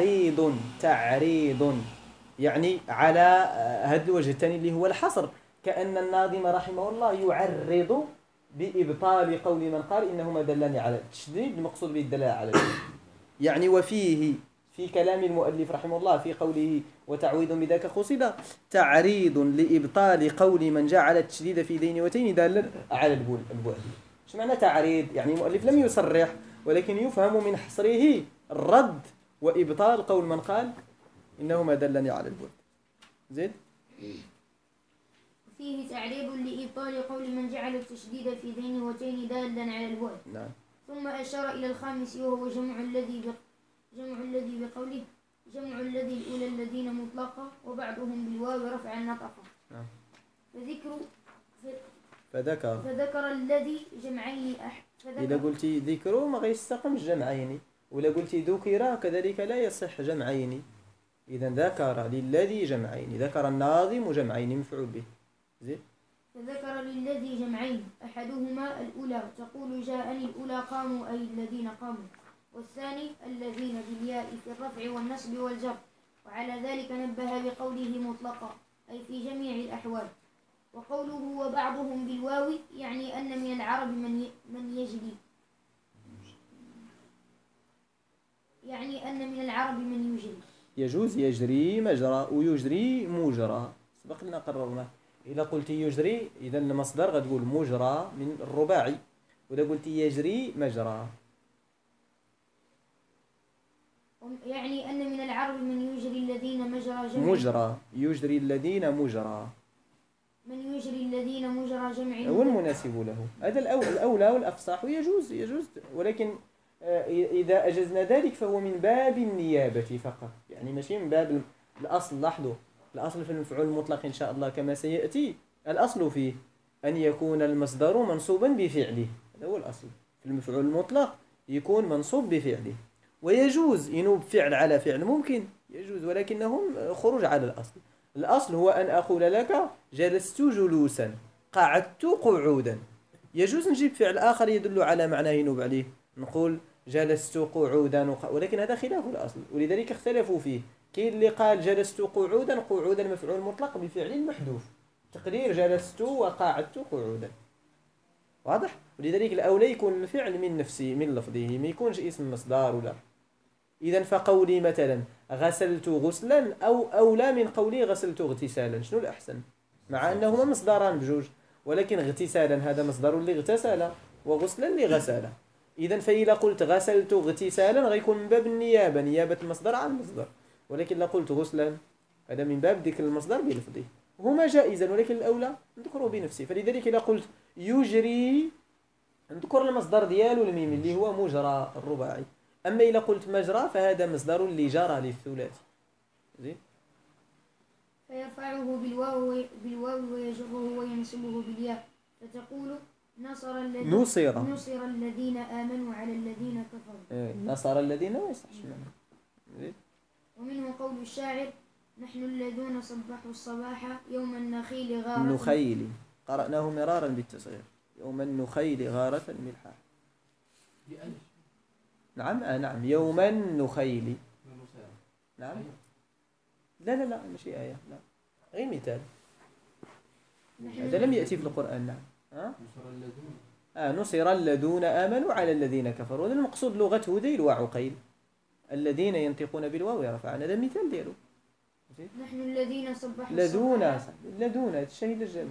تعريض يعني على هذا الوجه الثاني اللي هو الحصر، كأن الناظم رحمه الله يعرض بإبطال قول من قال إنهما دلني على التشديد، المقصود به الدلالة على التشديد. يعني وفيه في كلام المؤلف رحمه الله في قوله وتعويض بذاك قصد تعريض لإبطال قول من جعل التشديد في ذين وتين دالا على البعد. ايش معنى تعريض؟ يعني المؤلف لم يصرح، ولكن يفهم من حصره الرد وإبطال قول من قال إنهما دلني على البعد. زيد. فيه تعريض لإبطال قول من جعل التشديد في ذين وتين دالا على البعد. نعم. ثم أشار إلى الخامس وهو جمع الذي بقوله جمع الذي الأولى الذين مطلقة وبعضهم بالواو رفعا نطقا. نعم. فذكر الذي جمعين إذا قلتي ذكر ما غيستقم جمعين، ولا قلتي ذكر كذلك لا يصح جمعين. إذا ذكر للذي جمعين، ذكر الناظم جمعين مفعول به. زين. فذكر للذي جمعين أحدهما الأولى تقول جاءني الأولى قاموا أي الذين قاموا، والثاني الذين بالياء في الرفع والنصب والجر، وعلى ذلك نبه بقوله مطلقا أي في جميع الأحوال. وقوله وبعضهم بالواو يعني أن من العرب من يجري، يعني أن من العرب من يجري. يجوز يجري مجرى ويجري مجرى، سبق لنا قررنا. إذا قلت يجري إذا المصدر غتقول مجرى من الرباعي، وإذا قلت يجري مجرى يعني أن من العرب من يجري الذين مجرى جمع. مجرى يجري الذين مجرى، من يجري الذين مجرى جمع هو المناسب له. هذا الأولى والأفصح، ويجوز ولكن إذا أجزنا ذلك فهو من باب النيابة فقط، يعني ماشي من باب الأصل. لاحظوا الأصل في المفعول المطلق إن شاء الله كما سيأتي، الأصل فيه أن يكون المصدر منصوبا بفعله، هذا هو الأصل. في المفعول المطلق يكون منصوب بفعله، ويجوز ينوب فعل على فعل، ممكن يجوز، ولكنهم خروج على الأصل. الأصل هو أن أقول لك جلست جلوسا، قعدت قعودا. يجوز نجيب فعل آخر يدل على معنى ينوب عليه، نقول جلست قعودا ولكن هذا خلاف الأصل، ولذلك اختلفوا فيه. كاين اللي قال جلست قعودا، قعودا مفعول مطلق بفعل محذوف، تقدير جلست وقعدت قعودا، واضح؟ ولذلك الأولى يكون الفعل من نفسه من لفظه، ما يكونش اسم مصدر ولا. إذا فقولي مثلا غسلت غسلا أو أولى من قولي غسلت اغتسالا، شنو الأحسن؟ مع أنهما مصدران بجوج، ولكن اغتسالا هذا مصدر اللي اغتسل، وغسلا اللي غسل. إذا فإذا قلت غسلت اغتسالا غيكون من باب النيابة، نيابة المصدر عن المصدر. ولكن لا قلت غسلا هذا من باب ذكر المصدر بلفظه. هما جائزا، ولكن الأولى نذكره بنفسه. فلذلك إذا قلت يجري نذكر المصدر ديالو الميم اللي هو مجرى الرباعي. أما إذا قلت مجرى فهذا مصدر اللي جرى للثلاثي. زين. فيرفعه بالواو ويجره وينصبه بالياء، فتقول نصر الذين آمنوا على الذين كفروا. نصر الذين ما يصحش. ومنه قول الشاعر نحن الذين صبحوا الصباح يوم النخيل غارة. النخيل قرأناه مرارا بالتصغير، يوم النخيل غارة ملحا. نعم يوم النخيل. نعم لا ماشي آية، لا غير مثال، هذا لم يأتي في القرآن. نعم نصر الذين آمنوا على الذين كفروا، هذا المقصود لغة هذيل وعقيل، الذين ينطقون بالواو يرفعون، هذا مثال ديالو. نحن الذين صبحوا لدون الشهيد الجابو.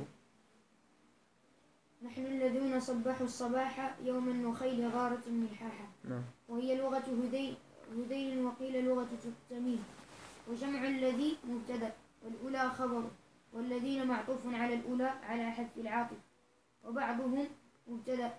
نحن الذين صبحوا الصباح يوم النخيل غارة ملحاحة. وهي لغة هذيل وقيل لغة التميم. وجمع الذي مبتدأ والأولى خبر، والذين معطوف على الأولى على حذف العاطف، وبعضهم مبتدأ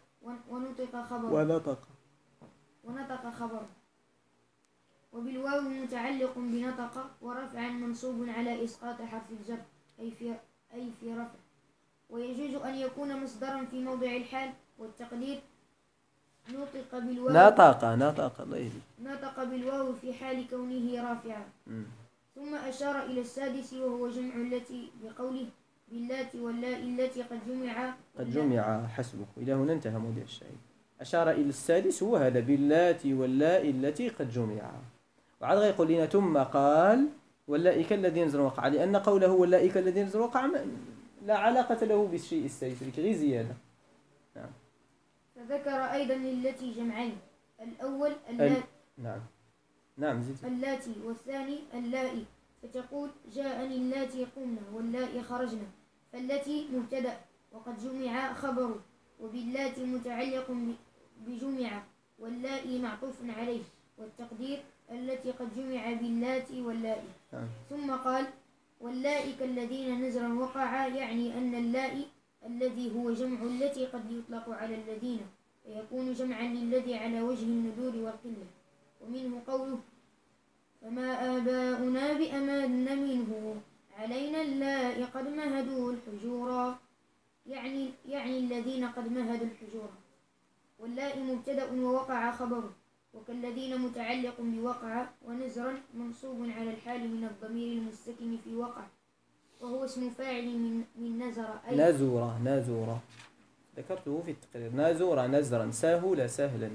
ونطق خبر. وبالواو متعلق بنطق ورفعا منصوب على إسقاط حرف الجر أي في رفع. ويجوز أن يكون مصدرا في موضع الحال، والتقدير نطق بالواو. نطق الله يهديك. نطق بالواو في حال كونه رافعا. ثم أشار إلى السادس وهو جمع التي بقوله باللات واللاء التي قد جمع حسبك. إلى هنا انتهى موضع الشاهد. أشار إلى السادس هو هذا باللات واللاء التي قد جمع. وعاد غيقول لنا ثم قال واللائك الذين نزل وقع، لأن قوله واللائك الذين نزل وقع لا علاقة له بالشيء السادس، غير زيادة. نعم. فذكر أيضا للتي جمعين، الأول نعم زيد. اللاتي، والثاني اللائي، فتقول جاءني اللاتي قمنا واللائي خرجنا. فالتي مبتدأ وقد جمع خبر، وباللاتي متعلق بجمع، واللائي معطوف عليه، والتقدير التي قد جمع باللاتي واللائي. ثم قال واللائك الذين نزل وقع، يعني أن اللائي الذي هو جمع التي قد يطلق على الذين، فيكون جمعا للذي على وجه الندور والقلة. ومنه قوله فما آباؤنا بأمان منه علينا اللائي قد مهدوا الحجورا، يعني الذين قد مهدوا الحجورا. واللائي مبتدأ ووقع خبره، وكالذين متعلق بوقع، ونزرا منصوب على الحال من الضمير المستكن في وقع، وهو اسم فاعل من نزر أي نازورا ذكرته في التقرير. نازورا نزرا سهل سهلا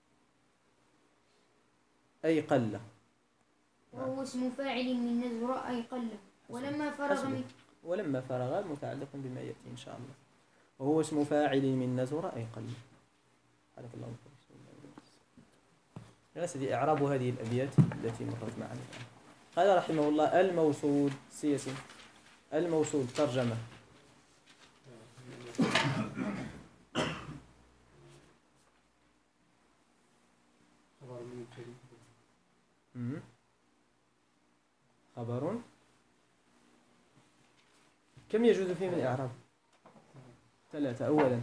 أي قل، وهو اسم فاعل من نزر أي قل. ولما فرغ متعلق بما يأتي إن شاء الله، وهو اسم فاعل من نزر أي قل. حرك الله يا سيدي. إعراب هذه الأبيات التي مرت معنا. قال رحمه الله الموصول سياسي. الموصول ترجمة. خبر كم يجوز فيه من إعراب؟ 3. أولا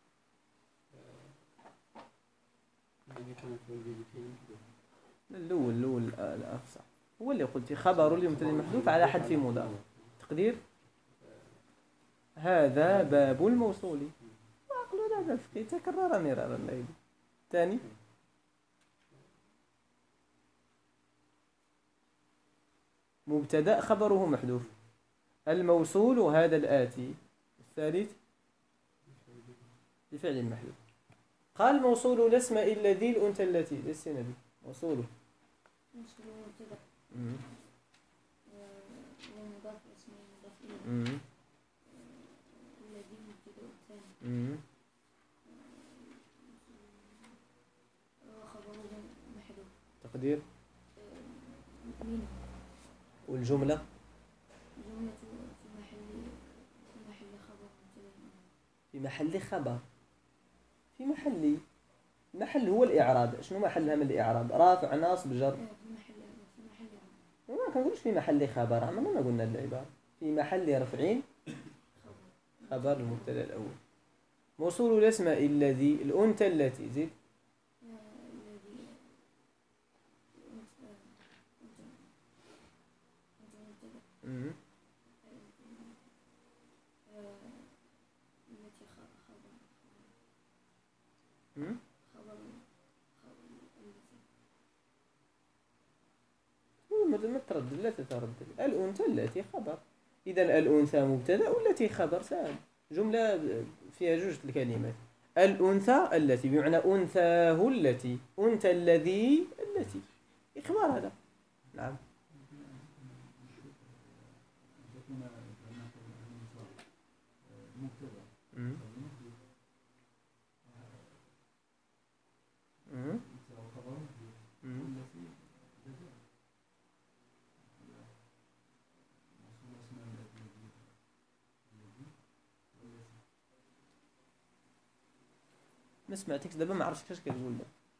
الأول الأفصح هو اللي قلت خبر لمبتدأ محذوف على حذف مضاف. تقدير هذا باب الموصول. وعقلوا هذا الفقه تكرر مرارا الليل. ثاني مبتدأ خبره محذوف. الموصول هذا الآتي. الثالث بفعل محذوف. قال موصول لا اسم إلا ذي الأنثى التي للسنة دي موصوله موصول مبتدأ مم. ومضاف اسمه مضاف إليه مم. الذي مبتدأ الثاني مم. وخبره محذوف. تقدير منه والجملة جملة في محل خبر مبتدأ. في محل خبر في محل هو الإعراب. شنو محلها من الإعراب؟ رافع ناصب جر. في محل ما كنقولش في محل خبر. عمرنا ما قلنا العبارة في محل رفع خبر المبتدا الأول. موصول الاسم الذي الأنثى التي زيد الذي مم. التي خبر مم. خبر ما تردد لا تتردد. الأنثى التي خبر. إذا الأنثى مبتدا والتي خبر سهل. جملة فيها جوج الكلمات. الأنثى التي بمعنى أنثاه التي أنثى الذي التي إخبار هذا. نعم مم. مم. مم. ما سمعتكش دابا ما عرفتش اش كتقول.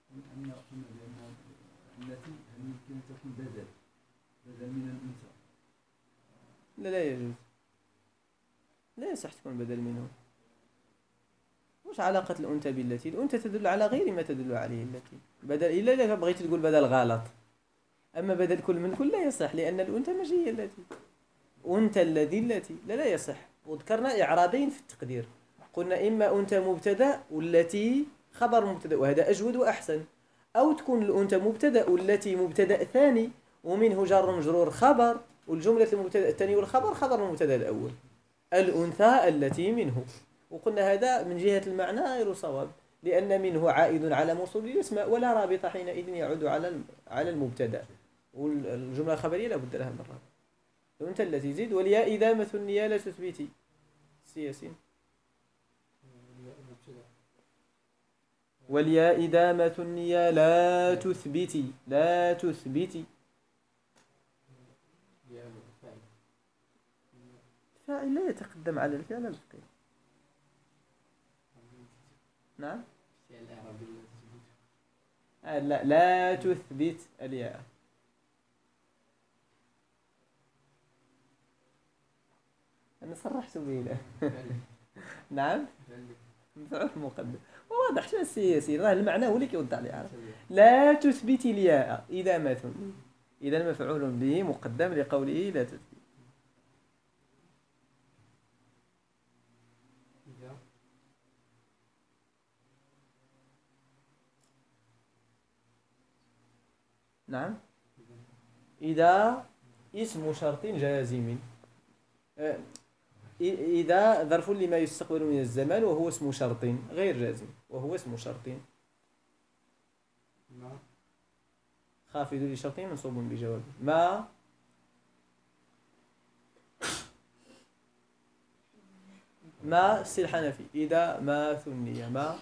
التي هل يمكن أن تكون بدل من الأنثى؟ لا يجوز. لا يصح تكون بدل منه. واش علاقة الأنثى بالتي؟ الأنثى تدل على غير ما تدل عليه التي. بدل إلا إذا بغيت تقول بدل غلط. أما بدل كل من كل لا يصح لأن الأنثى ماشي هي التي. أنثى الذي التي لا يصح. وذكرنا إعرابين في التقدير. قلنا إما أنثى مبتدأ والتي خبر مبتدأ وهذا أجود وأحسن. أو تكون الأنثى مبتدأ والتي مبتدأ ثاني ومنه جار مجرور خبر والجملة المبتدأ الثاني والخبر خبر المبتدأ الأول. الأنثى التي منه. وقلنا هذا من جهة المعنى غير صواب لأن منه عائد على موصول الاسم ولا رابط حينئذ يعود على المبتدأ والجملة الخبرية لا بد لها من رابط. الأنثى التي زيد والياء إدامة النية لا تثبتي سياسين. والياء إدامة النية لا تثبتي فاعل لا يتقدم على الفعل الفقهي. نعم لا تثبت الياء. أنا صرحت به. نعم مفعول مقدم واضح. شو السياسي راه المعنى هو اللي كيوضح لي عارف. لا تثبت الياء إدامة. إذا مفعول به مقدم لقوله لا تثبت. نعم إذا اسم شرط جازم. إذا ظرف لما يستقبل من الزمان وهو اسم شرط غير جازم وهو اسم شرط خافض لشرط منصوب بجواب ما الحنفي. إذا ما ثنية ما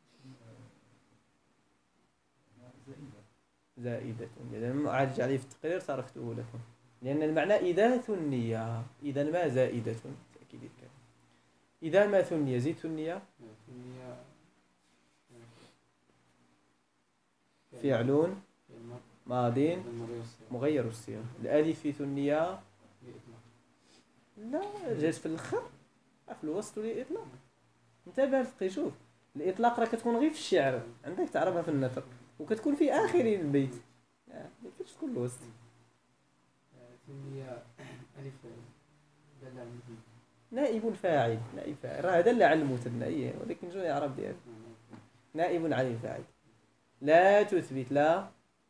زائدة. إذا عالج عليه في التقرير صرفته لكم لأن المعنى إذا ثنية. إذا ما زائدة تأكيد الكلام. إذا ما ثنية زيد ثنية فعل ماض مغير الصيغة. الألف في ثنية لا جاز في الآخر في الوسط للإطلاق. انتبه الفقه. شوف الإطلاق راه كتكون غير في الشعر عندك تعرفها في النثر وكتكون في آخر البيت ما كتش تكون الوسط. ثنية ألف بدل نائب فاعل، نائب فاعل راه هذا اللي على المثنى، ولكن شنو يعرف ديالو؟ نائب عن الفاعل. لا تثبت، لا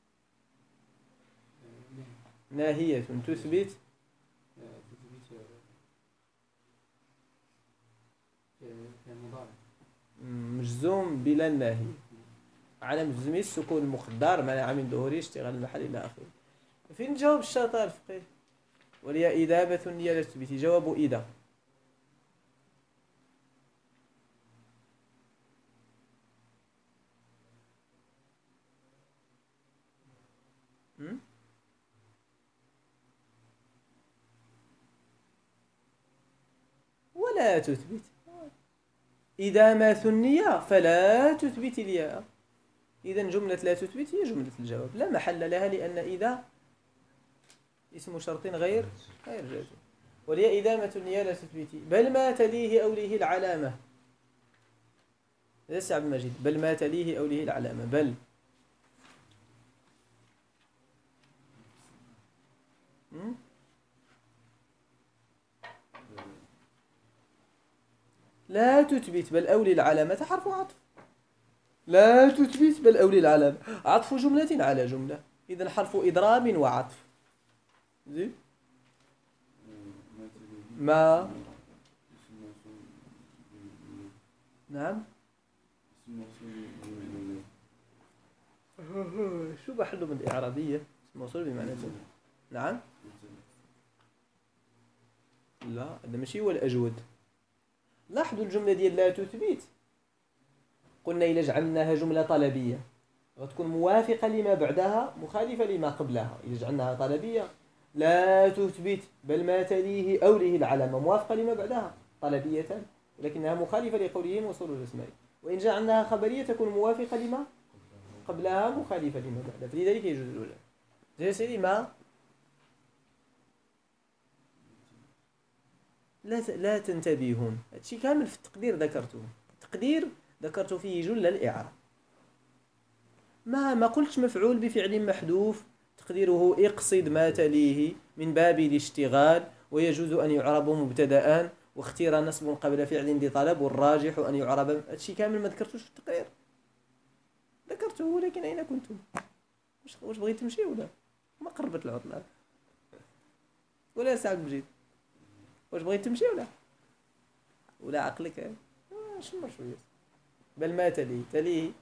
ناهية تثبت تثبيت في المضارع مجزوم بلا الناهي، على مجزوم السكون المقدر منع من ظهور اشتغال المحل إلى آخره. فين جواب الشرط الفقهي؟ وليا إذابة النية لا تثبت، جواب إذا. ولا تثبت، إذا ما ثني فلا تثبت الياء. إذن جملة لا تثبت هي جملة الجواب، لا محل لها، لأن إذا اسم شرط غير جازم. ولي إدامة النية لا تثبت، بل ما تليه أوليه العلامة. ليس عبد المجيد، بل ما تليه أوليه العلامة، بل لا تثبت بل أولي العلامة حرف عطف. لا تثبت بل أولي العلامة عطف جملة على جملة، إذن حرف إضراب وعطف. زين ما نعم شو بحله من الإعرابية؟ اسم موصول بمعنى جملة. نعم لا هذا ماشي هو الأجود. لاحظوا الجملة ديال لا تثبت، قلنا إلا جعلناها جملة طلبية غتكون موافقة لما بعدها مخالفة لما قبلها. إذا جعلناها طلبية لا تثبت بل ما تليه أوليه العلامة موافقة لما بعدها طلبية، ولكنها مخالفة لقوله موصول الأسماء. وإن جعلناها خبرية تكون موافقة لما قبلها مخالفة لما بعدها، فلذلك يجوز الأولى. زي سيدي ما لا تنتبهون، هادشي كامل في التقدير ذكرته. التقدير ذكرت فيه جل الإعراب. ما قلتش مفعول بفعل محذوف تقديره اقصد ما تليه من باب الاشتغال، ويجوز أن يعرب مبتدأ واختير نصب قبل فعل لطلب، والراجح أن يعرب. هادشي كامل ما ذكرتوش في التقرير، ذكرته ولكن أين كنتم؟ واش بغيت تمشي ولا ما قربت العطلة ولا سعد مجيد؟ واش بغيت تمشي ولا عقلك شنو شويه؟ بل ما تليه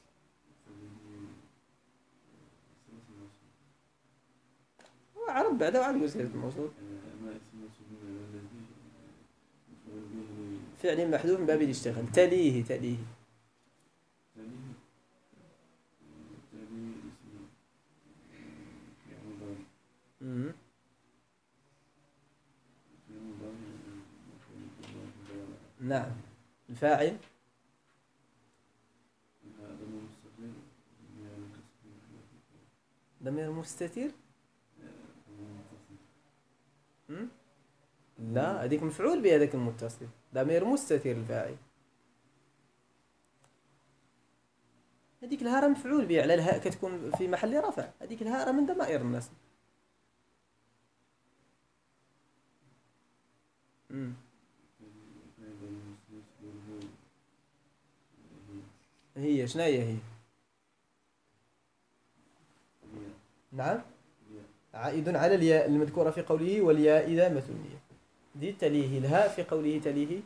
وعرب بعدها وعاد قلت الموصول فعل محذوف من باب الاشتغال. تليه نعم. الفاعل ضمير مستتر، لا هذيك مفعول بهذاك المتصل، ضمير مستتر. الفاعل هذيك الهاء مفعول به، على الهاء كتكون في محل رفع، هذيك الهاء من ضمائر النصب. هي شنو هي؟ نعم عائد على الياء المذكورة في قوله والياء إذا مثنية. دي تليه الهاء في قوله تليه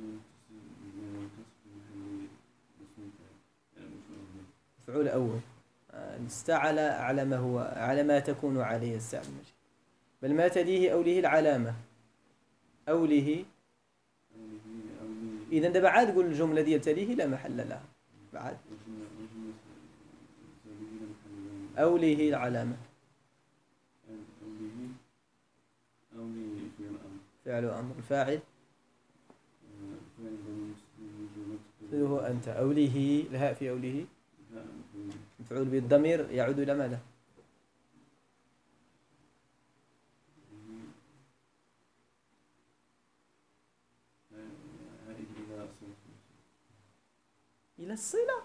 مفعول أول استعلى على ما هو على ما تكون عليه الساعة المجيد. بل ما تليه أوليه العلامة أوليه. إذا دابا عاد قول الجملة ديال تليه لا محل لها بعد أوليه العلامة فعل أمر. الفاعل هو أنت. أوليه الهاء في أوليه مفعول بالضمير يعود إلى ماذا؟ إلى الصلة.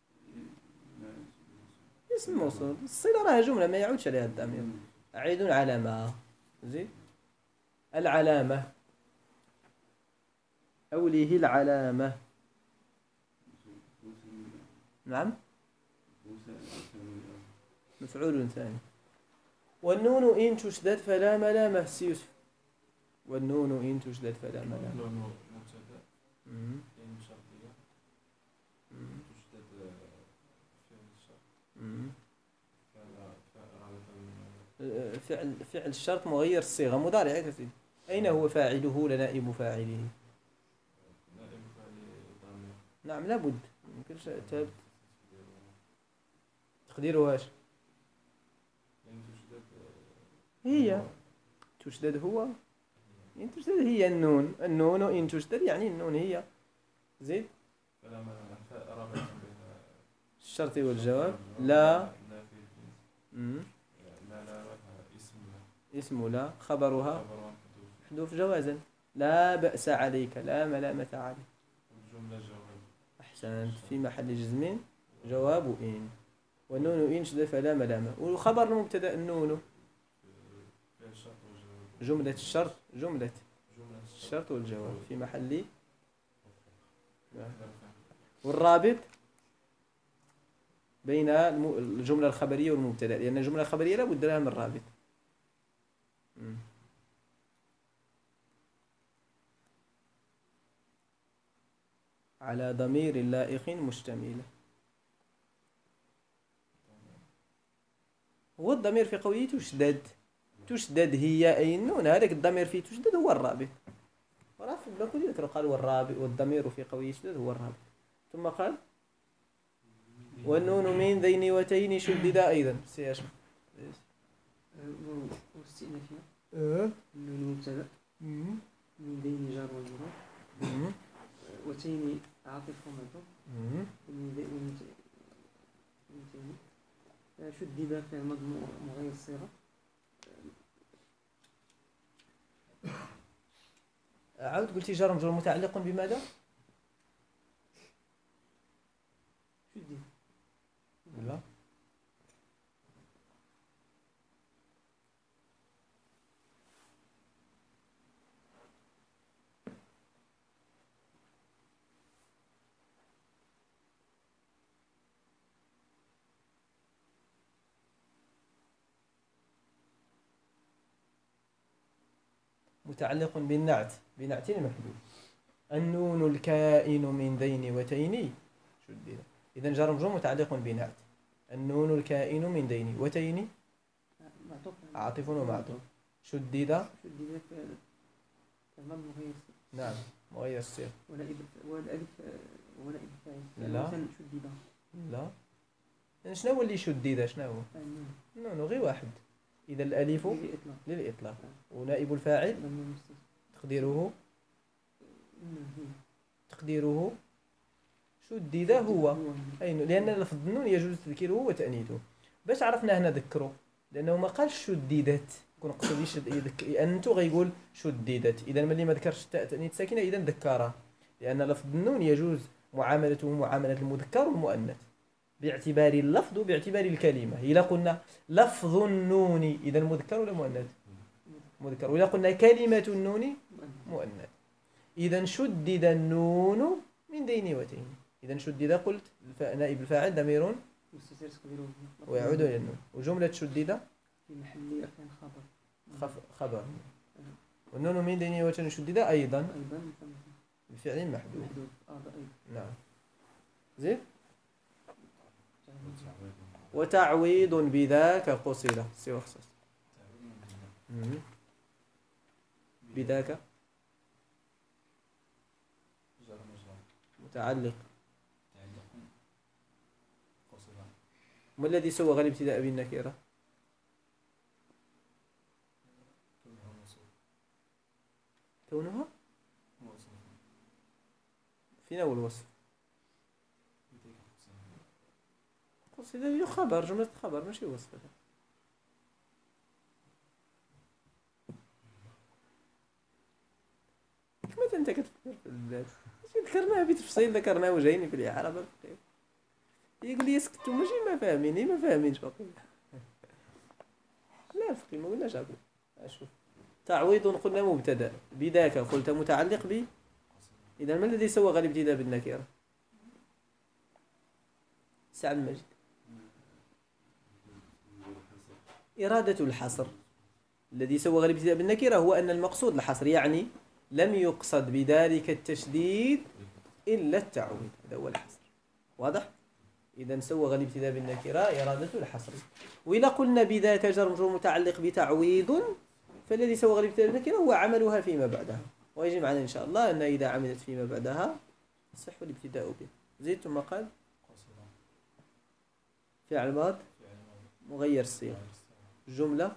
اسم موصول الصلة راها جملة ما يعودش عليها الضمير. أعيد علامة زين العلامة أوله العلامة. نعم، مفعول ثاني. والنون إن تشدد فلا ملامة. سي يوسف، والنون إن تشدد فلا ملامة. النون مبتدأ مم. إن شرطية مم. تشدد فعل الشرط مم. فعل فعل الشرط مغير الصيغة مضارع يا سيدي. أين هو فاعله لنائب فاعله؟ نائب فاعل ضمير. نعم لابد، يمكنش تاب تقديره واش إن تشدد هي تشدد هو، إن تشدد هي النون. النون إن تشدد يعني النون هي. زيد فلا ملامة رابط بين الشرط والجواب. لا نافي الجنس. مم. ملامة اسمها اسم لا خبرها خبر محذوف. محذوف جوازا. لا بأس عليك، لا ملامة عليك. الجملة جواب. أحسنت، في محل جزم جواب إن. والنون إن شدد فلا ملامة. وخبر المبتدأ النون فعل الشرط والجواب. جملة الشرط، جملة جملة الشرط والجواب في محل. فعل. والرابط بين الجملة الخبرية والمبتدأ، لأن الجملة الخبرية لا بد لها من رابط. على ضمير لائق مشتمل. هو الضمير في قوله تشدد. تشدد هي أي النون، هذاك الضمير في تشدد هو الرابط. وراه في الباكو ذكر قال والرابط، والضمير في قوله تشدد هو الرابط. ثم قال والنون من ذين وتين شدد أيضا. سياش واستئنافية النون مبتدأ من بين جار ومجرور وتين عاطف ومعطوف ومن تين شدد فعل مضمون مغير الصيغة. عاود قلتي جار مجرور متعلق بماذا؟ شدد لا متعلق بالنعت، بنعت محذوف. النون الكائن من ذين وتين شدد. إذا جار مجرور متعلق بنعت. النون الكائن من ذين وتين معطوف عاطف ومعطوف. شدد شدد فعل مضمون مغير الصيغة. نعم مغير الصيغة. والألف ونائب فاعل لا. مثلا شدد لا، شنو هو اللي شدد؟ شنو هو؟ النون نون غير واحد. إذا الألف للإطلاق للإطلاق ونائب الفاعل ضمير مستتر تقديره هي تقديره شدد هو. أي لأن لفظ النون يجوز تذكيره وتأنيثه. باش عرفنا هنا ذكره؟ لأنه ما قالش شددت، كون قصد أنتو غيقول شددت. إذا ملي ما ذكرش التاء تأنيث ساكنة إذا ذكرها، لأن لفظ النون يجوز معاملته معاملة المذكر والمؤنث باعتبار اللفظ وباعتبار الكلمة. إذا قلنا لفظ النون إذا مذكر ولا مؤنث؟ مذكر. وإذا قلنا كلمة النون مؤنث. إذا شدد النون من ذين وتين. إذا شدد قلت نائب الفاعل ضمير مستتر تقديره ويعود إلى النون. وجملة شدد في محل رفع خبر خبر. والنون من ذين وتين شدد أيضا أيضا بفعل محذوف. محذوف أيضا. نعم زين. وتعويض بذاك قصيدة سوى خصوص بذاك جار مجرور متعلق. متعلق قصيدة. ما الذي سوغ الابتداء بالنكرة؟ كونها فين هو الوصف؟ قصيدة هي خبر، جملة خبر ماشي وصف. كما انت كتفكر في البلاد ذكرناها بتفصيل، ذكرناه وجايين في الإعراب الفقهي. يقول لي اسكتوا ماشي ما فاهمين، ما فاهمينش باقي. لا الفقهي ما قلناش أقول. أشوف تعويض قلنا مبتدأ، بذاك قلت متعلق ب إذا ما الذي سوغ الابتداء بالنكرة؟ سعد المجد. إرادة الحصر. الذي سوغ الابتداء بالنكرة هو أن المقصود الحصر، يعني لم يقصد بذلك التشديد إلا التعويض، هذا هو الحصر. واضح؟ إذا سوغ الابتداء بالنكرة إرادة الحصر. وإذا قلنا بذاك جر مجرور متعلق بتعويض، فالذي سوغ الابتداء بالنكرة هو عملها فيما بعدها، ويجي معنا إن شاء الله أن إذا عملت فيما بعدها يصح الابتداء به. زيد ثم قال فعل ماض مغير الصيغة، جملة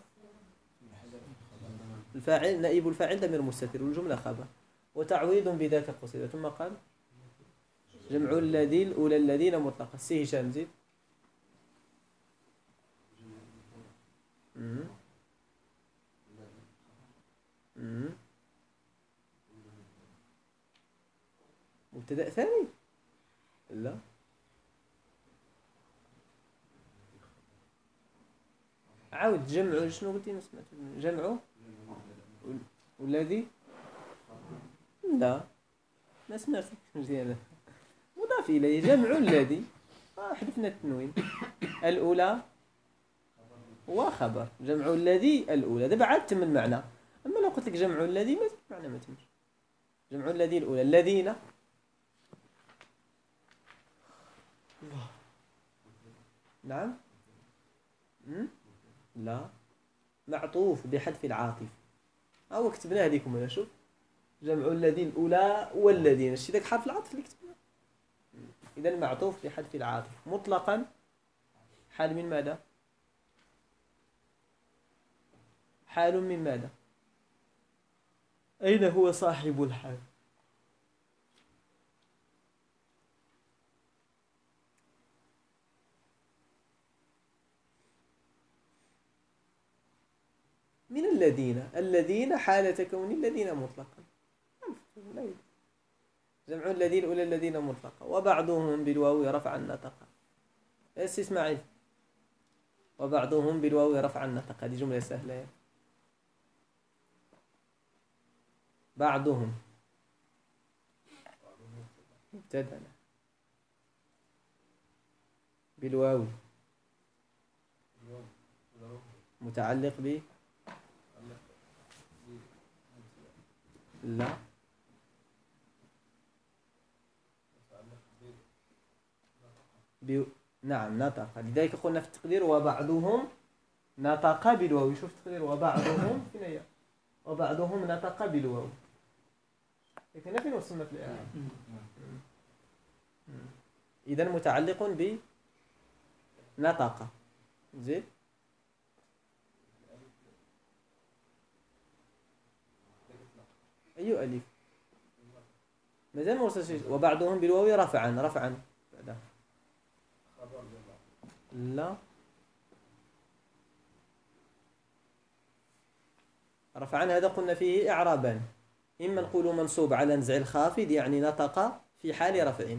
الفاعل نائب الفاعل ضمير مستتر، والجملة خبر، وتعويض بذاك قصيدة. ثم قال جمع الذي الأولى الذين مطلقة. السي هشام زيد. مبتدأ ثاني؟ لا، عاود جمع. شنو قلتي؟ ما سمعت. جمع والذي؟ لا ما سمعت مزيانة. مضاف إليه جمع الذي، حذفنا التنوين. الأولى وخبر، جمع الذي الأولى، دابا عاد تم المعنى. أما لو قلت لك جمع الذي ما معنى ما تمش. جمع الذي الأولى الذين. نعم. لا، معطوف بحذف العاطف. أو كتبناه لكم أنا. شوف جمع الذي الأولى والذين، الشيء ذاك حرف العطف اللي كتبناه. إذا معطوف بحذف العاطف مطلقا. حال من ماذا؟ حال من ماذا؟ أين هو صاحب الحال؟ من الذين حالة كون الذين مطلقا. جمع الذين الأولى الذين مطلقا، وبعضهم بالواو رفعا نطقا. بس اسماعيل، وبعضهم بالواو رفعا نطقا، هذه جملة سهلة. بعضهم مبتدأ بالواو متعلق ب لا نعم نطق. لذلك قلنا في التقدير وبعضهم نطق بالواو. شوف التقدير وبعضهم فين هي؟ وبعضهم نطق بالواو. لكن فين وصلنا في الإعراب؟ إذا متعلق ب نطق. زين. أي ألف؟ مازال ما وصلش. وبعضهم بالواو رفعا بعدها. لا، رفعا هذا قلنا فيه إعرابان. إما نقول منصوب على نزع الخافض يعني نطق في حال رفع،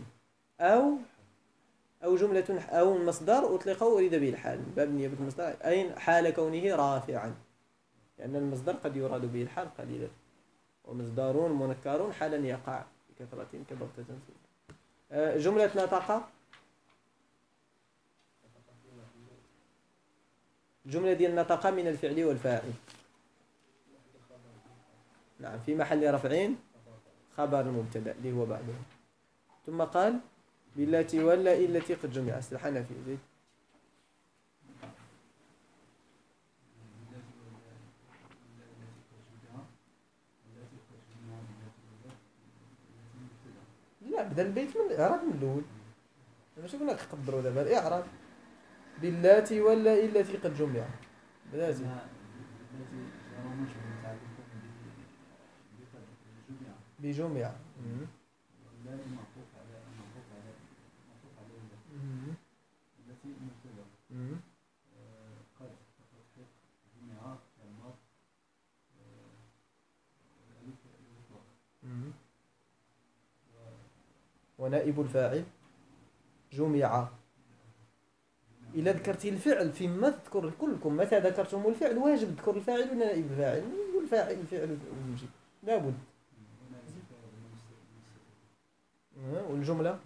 أو جملة أو مصدر أطلق وأريد به الحال، باب نيابة المصدر أي حال كونه رافعا، لأن المصدر قد يراد به الحال قليلا، ومصدر منكر حالا يقع بكثرة كبغتة. جملة نطق، جملة ديال نطق من الفعل والفاعل. نعم، في محل رفع خبر المبتدا اللي هو بعده. ثم قال بالتي ولا التي قد جمع. استلحنا في زيد. لا، بدا البيت من الاعراب من الاول. ماشي قلنا قدروا دابا الاعراب. باللاتي ولا التي قد جمع. بلاتي بجمع. ونائب الفاعل جمع. إلا ذكرتي الفعل فيما تذكر كلكم متى ذكرتم الفعل واجب تذكر الفاعل ولا نائب الفاعل. والفاعل الفعل يجي لابد. والجملة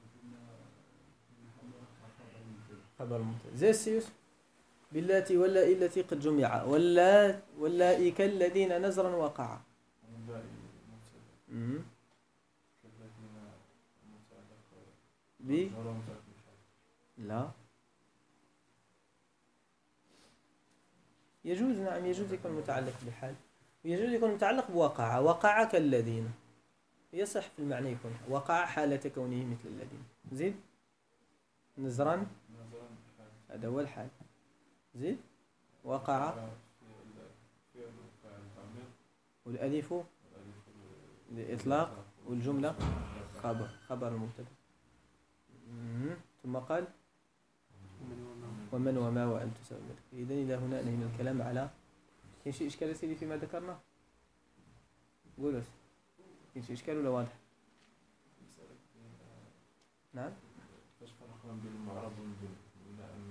خبر مبتدأ. زي السيوس باللاتي واللائي التي قد جمع واللائي كالذين نزرا وقعا. ب لا يجوز، نعم يجوز يكون متعلق بحال، ويجوز يكون متعلق بوقع. وقع كالذين يصح في المعنى يكون وقع حالة كونه مثل الذين. زيد نزرا هذا هو الحال. زيد وقع والألف لإطلاق والجملة خبر المبتدا. ثم قال ومن وما وأن تساوي. إذن إلى هنا نهينا الكلام على كاين شي إشكال سيدي فيما ذكرنا؟ قولوا كاين شي إشكال ولا واضح؟ نعم. فاش فرقنا بين المعرب والمبني؟ بما أن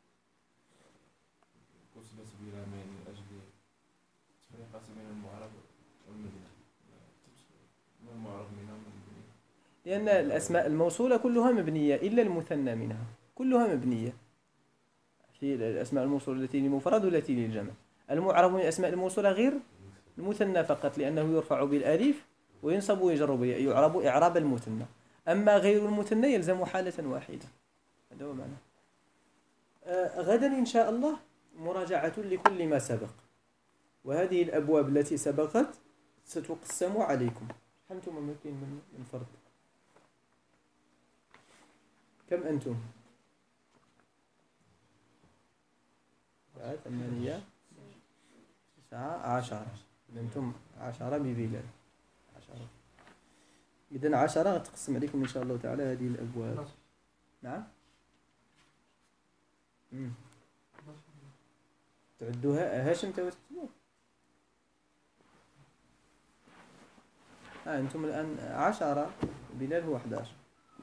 قصدت بلا من أجل تفريق بين المعرب والمبني. ما المعرب منها والمبني؟ لأن الأسماء الموصولة كلها مبنية إلا المثنى منها، كلها مبنية في الأسماء الموصولة التي للمفرد والتي للجمع. المعرب من الأسماء الموصولة غير المثنى فقط، لأنه يرفع بالألف وينصب ويجر يعرب إعراب المثنى. أما غير المثنى يلزم حالة واحدة. هذا هو معنى. غدا إن شاء الله مراجعة لكل ما سبق، وهذه الأبواب التي سبقت ستقسم عليكم. أنتم ممكن من فرد؟ كم أنتم؟ 8 10. أنتم 10 ببلاد 10. إذن 10 غتقسم عليكم إن شاء الله تعالى هذه الأبواب. نعم. تعدوها هاشم توتسمو. أنتم الآن 10 بلال هو 11.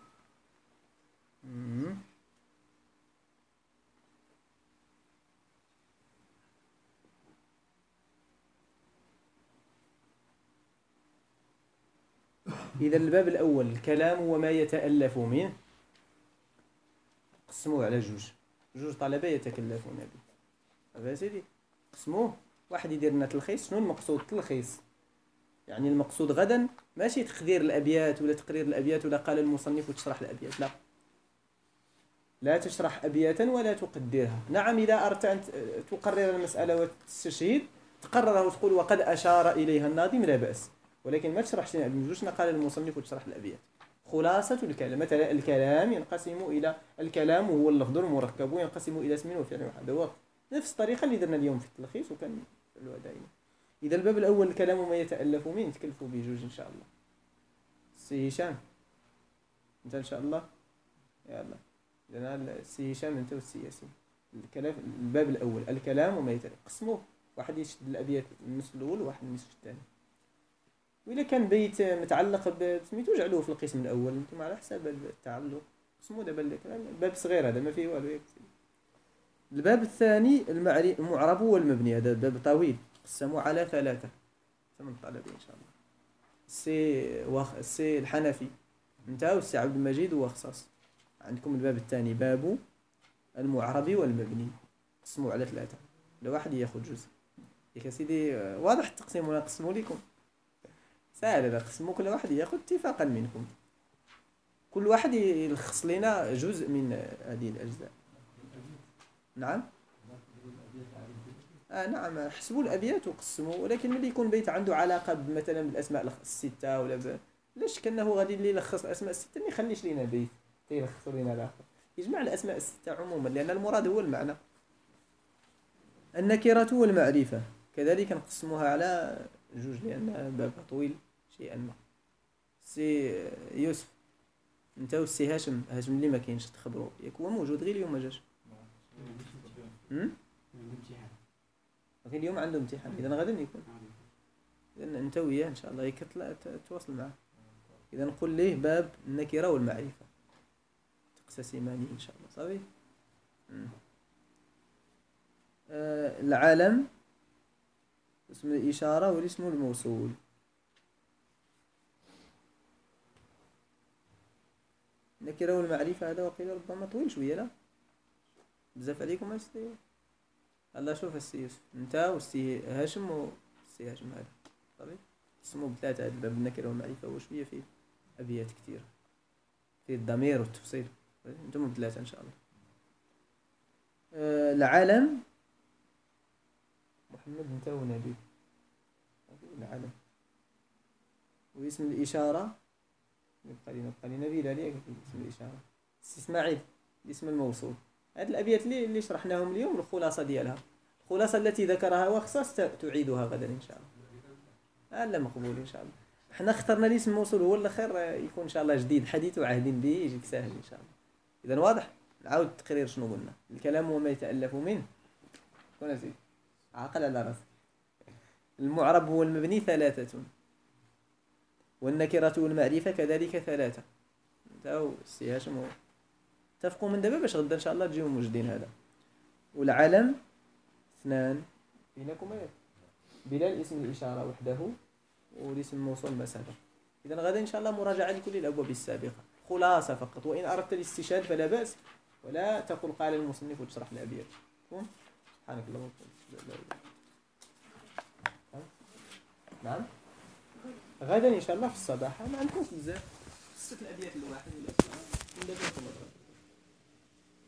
إذا الباب الأول الكلام وما يتألف منه قسموه على جوج طلبة يتكلفون به. هذا سيدي قسموه. واحد يدير لنا تلخيص. شنو المقصود تلخيص؟ يعني المقصود غدا ماشي تقدير الأبيات ولا تقرير الأبيات ولا قال المصنف وتشرح الأبيات، لا تشرح أبياتا ولا تقدرها. نعم إذا أردت أن تقرر المسألة وتستشهد تقررها وتقول وقد أشار إليها الناظم لا بأس، ولكن ما تشرحش بجوجنا قال المصنف وتشرح الأبيات. خلاصة الكلام مثلا الكلام ينقسم إلى الكلام وهو اللفظ المركب ينقسم إلى اسم وفعل واحد. هو نفس الطريقة اللي درنا اليوم في التلخيص وكان فعلوها دائما. إذا الباب الأول الكلام وما يتألف منه نتكلفوا بجوج إن شاء الله. سي هشام أنت إن شاء الله يلا. إذا سي هشام أنت والسي ياسين. الكلام الباب الأول الكلام وما يتألف قسموه. واحد يشد الأبيات النصف الأول وواحد النصف الثاني. وإذا كان بيت متعلق بسميتو جعلوه في القسم الأول. أنتم على حساب التعلق قسموه. دابا الباب صغير هذا ما فيه والو يكفي. الباب الثاني المعرب والمبني. هذا الباب طويل قسموه على 3 طلبة إن شاء الله. السي الحنفي أنت والسي عبد المجيد وخصاص. عندكم الباب الثاني باب المعرب والمبني قسموه على 3. لو واحد ياخذ جزء يا سيدي. واضح التقسيم ولا نقسموا لكم؟ سهل هذا. قسموا كل واحد ياخذ اتفاقا منكم. كل واحد يلخص لنا جزء من هذه الأجزاء. نعم. نعم حسبوا الأبيات وقسموا. ولكن ملي يكون بيت عنده علاقة مثلا بالأسماء الستة ولا لا شك أنه غادي اللي يلخص الأسماء الستة ما يخليش لنا بيت يلخص لنا الآخر. يجمع الأسماء الستة عموما لأن المراد هو المعنى. النكرة والمعرفة كذلك نقسموها على جوج لأن بابها طويل شيئا ما. سي يوسف انت والسي هاشم اللي ما كاينش تخبروا ياك هو موجود غير اليوم ما جاش. اليوم عنده امتحان اذا غدا يكون. اذا انت وياه ان شاء الله تواصل معه. اذا نقول ليه باب النكره والمعرفه تقسيماني ان شاء الله صافي. العالم اسم الإشارة والاسم الموصول. النكرة والمعرفة هذا وقيل ربما طويل شوية، لا بزاف عليكم السي. الله شوف السي يوسف انت والسي هاشم والسي هاشم هذا صافي تسموا بثلاثة. هذا الباب النكرة والمعرفة هو شوية فيه أبيات كثير، فيه الضمير والتفصيل، انتم بثلاثة إن شاء الله. العالم محمد انت ونبيل، العالم. واسم الإشارة يبقى لي نبيل عليك اسم الإشارة. اسماعيل اسم الموصول. هذه الأبيات اللي شرحناهم اليوم الخلاصة ديالها، الخلاصة التي ذكرها وخصاص تعيدها غدا إن شاء الله. لا مقبول إن شاء الله. احنا اخترنا الاسم الموصول هو الأخير يكون إن شاء الله جديد حديث وعهد به يجيك سهل إن شاء الله. إذا واضح. نعاود التقرير شنو قلنا. الكلام وما يتألف منه. شكون أزيد عاقل على راسك. المعرب هو المبني 3، والنكرة والمعرفة كذلك 3. تاو السي هاشم اتفقوا من دابا باش غدا ان شاء الله تجيو موجدين هذا. والعلم 2 بينكم بلا الاسم الإشارة وحده والاسم الموصول ما سبق. إذا غدا إن شاء الله مراجعة لكل الأبواب السابقة خلاصة فقط، وإن أردت الاستشهاد فلا بأس، ولا تقل قال المصنف وتشرح الأبيات. سبحانك اللهم وبحمدك. نعم غدا إن شاء الله في الصباح ما عندكمش بزاف 6 الأبيات الواحد ولا 7 ولا 3.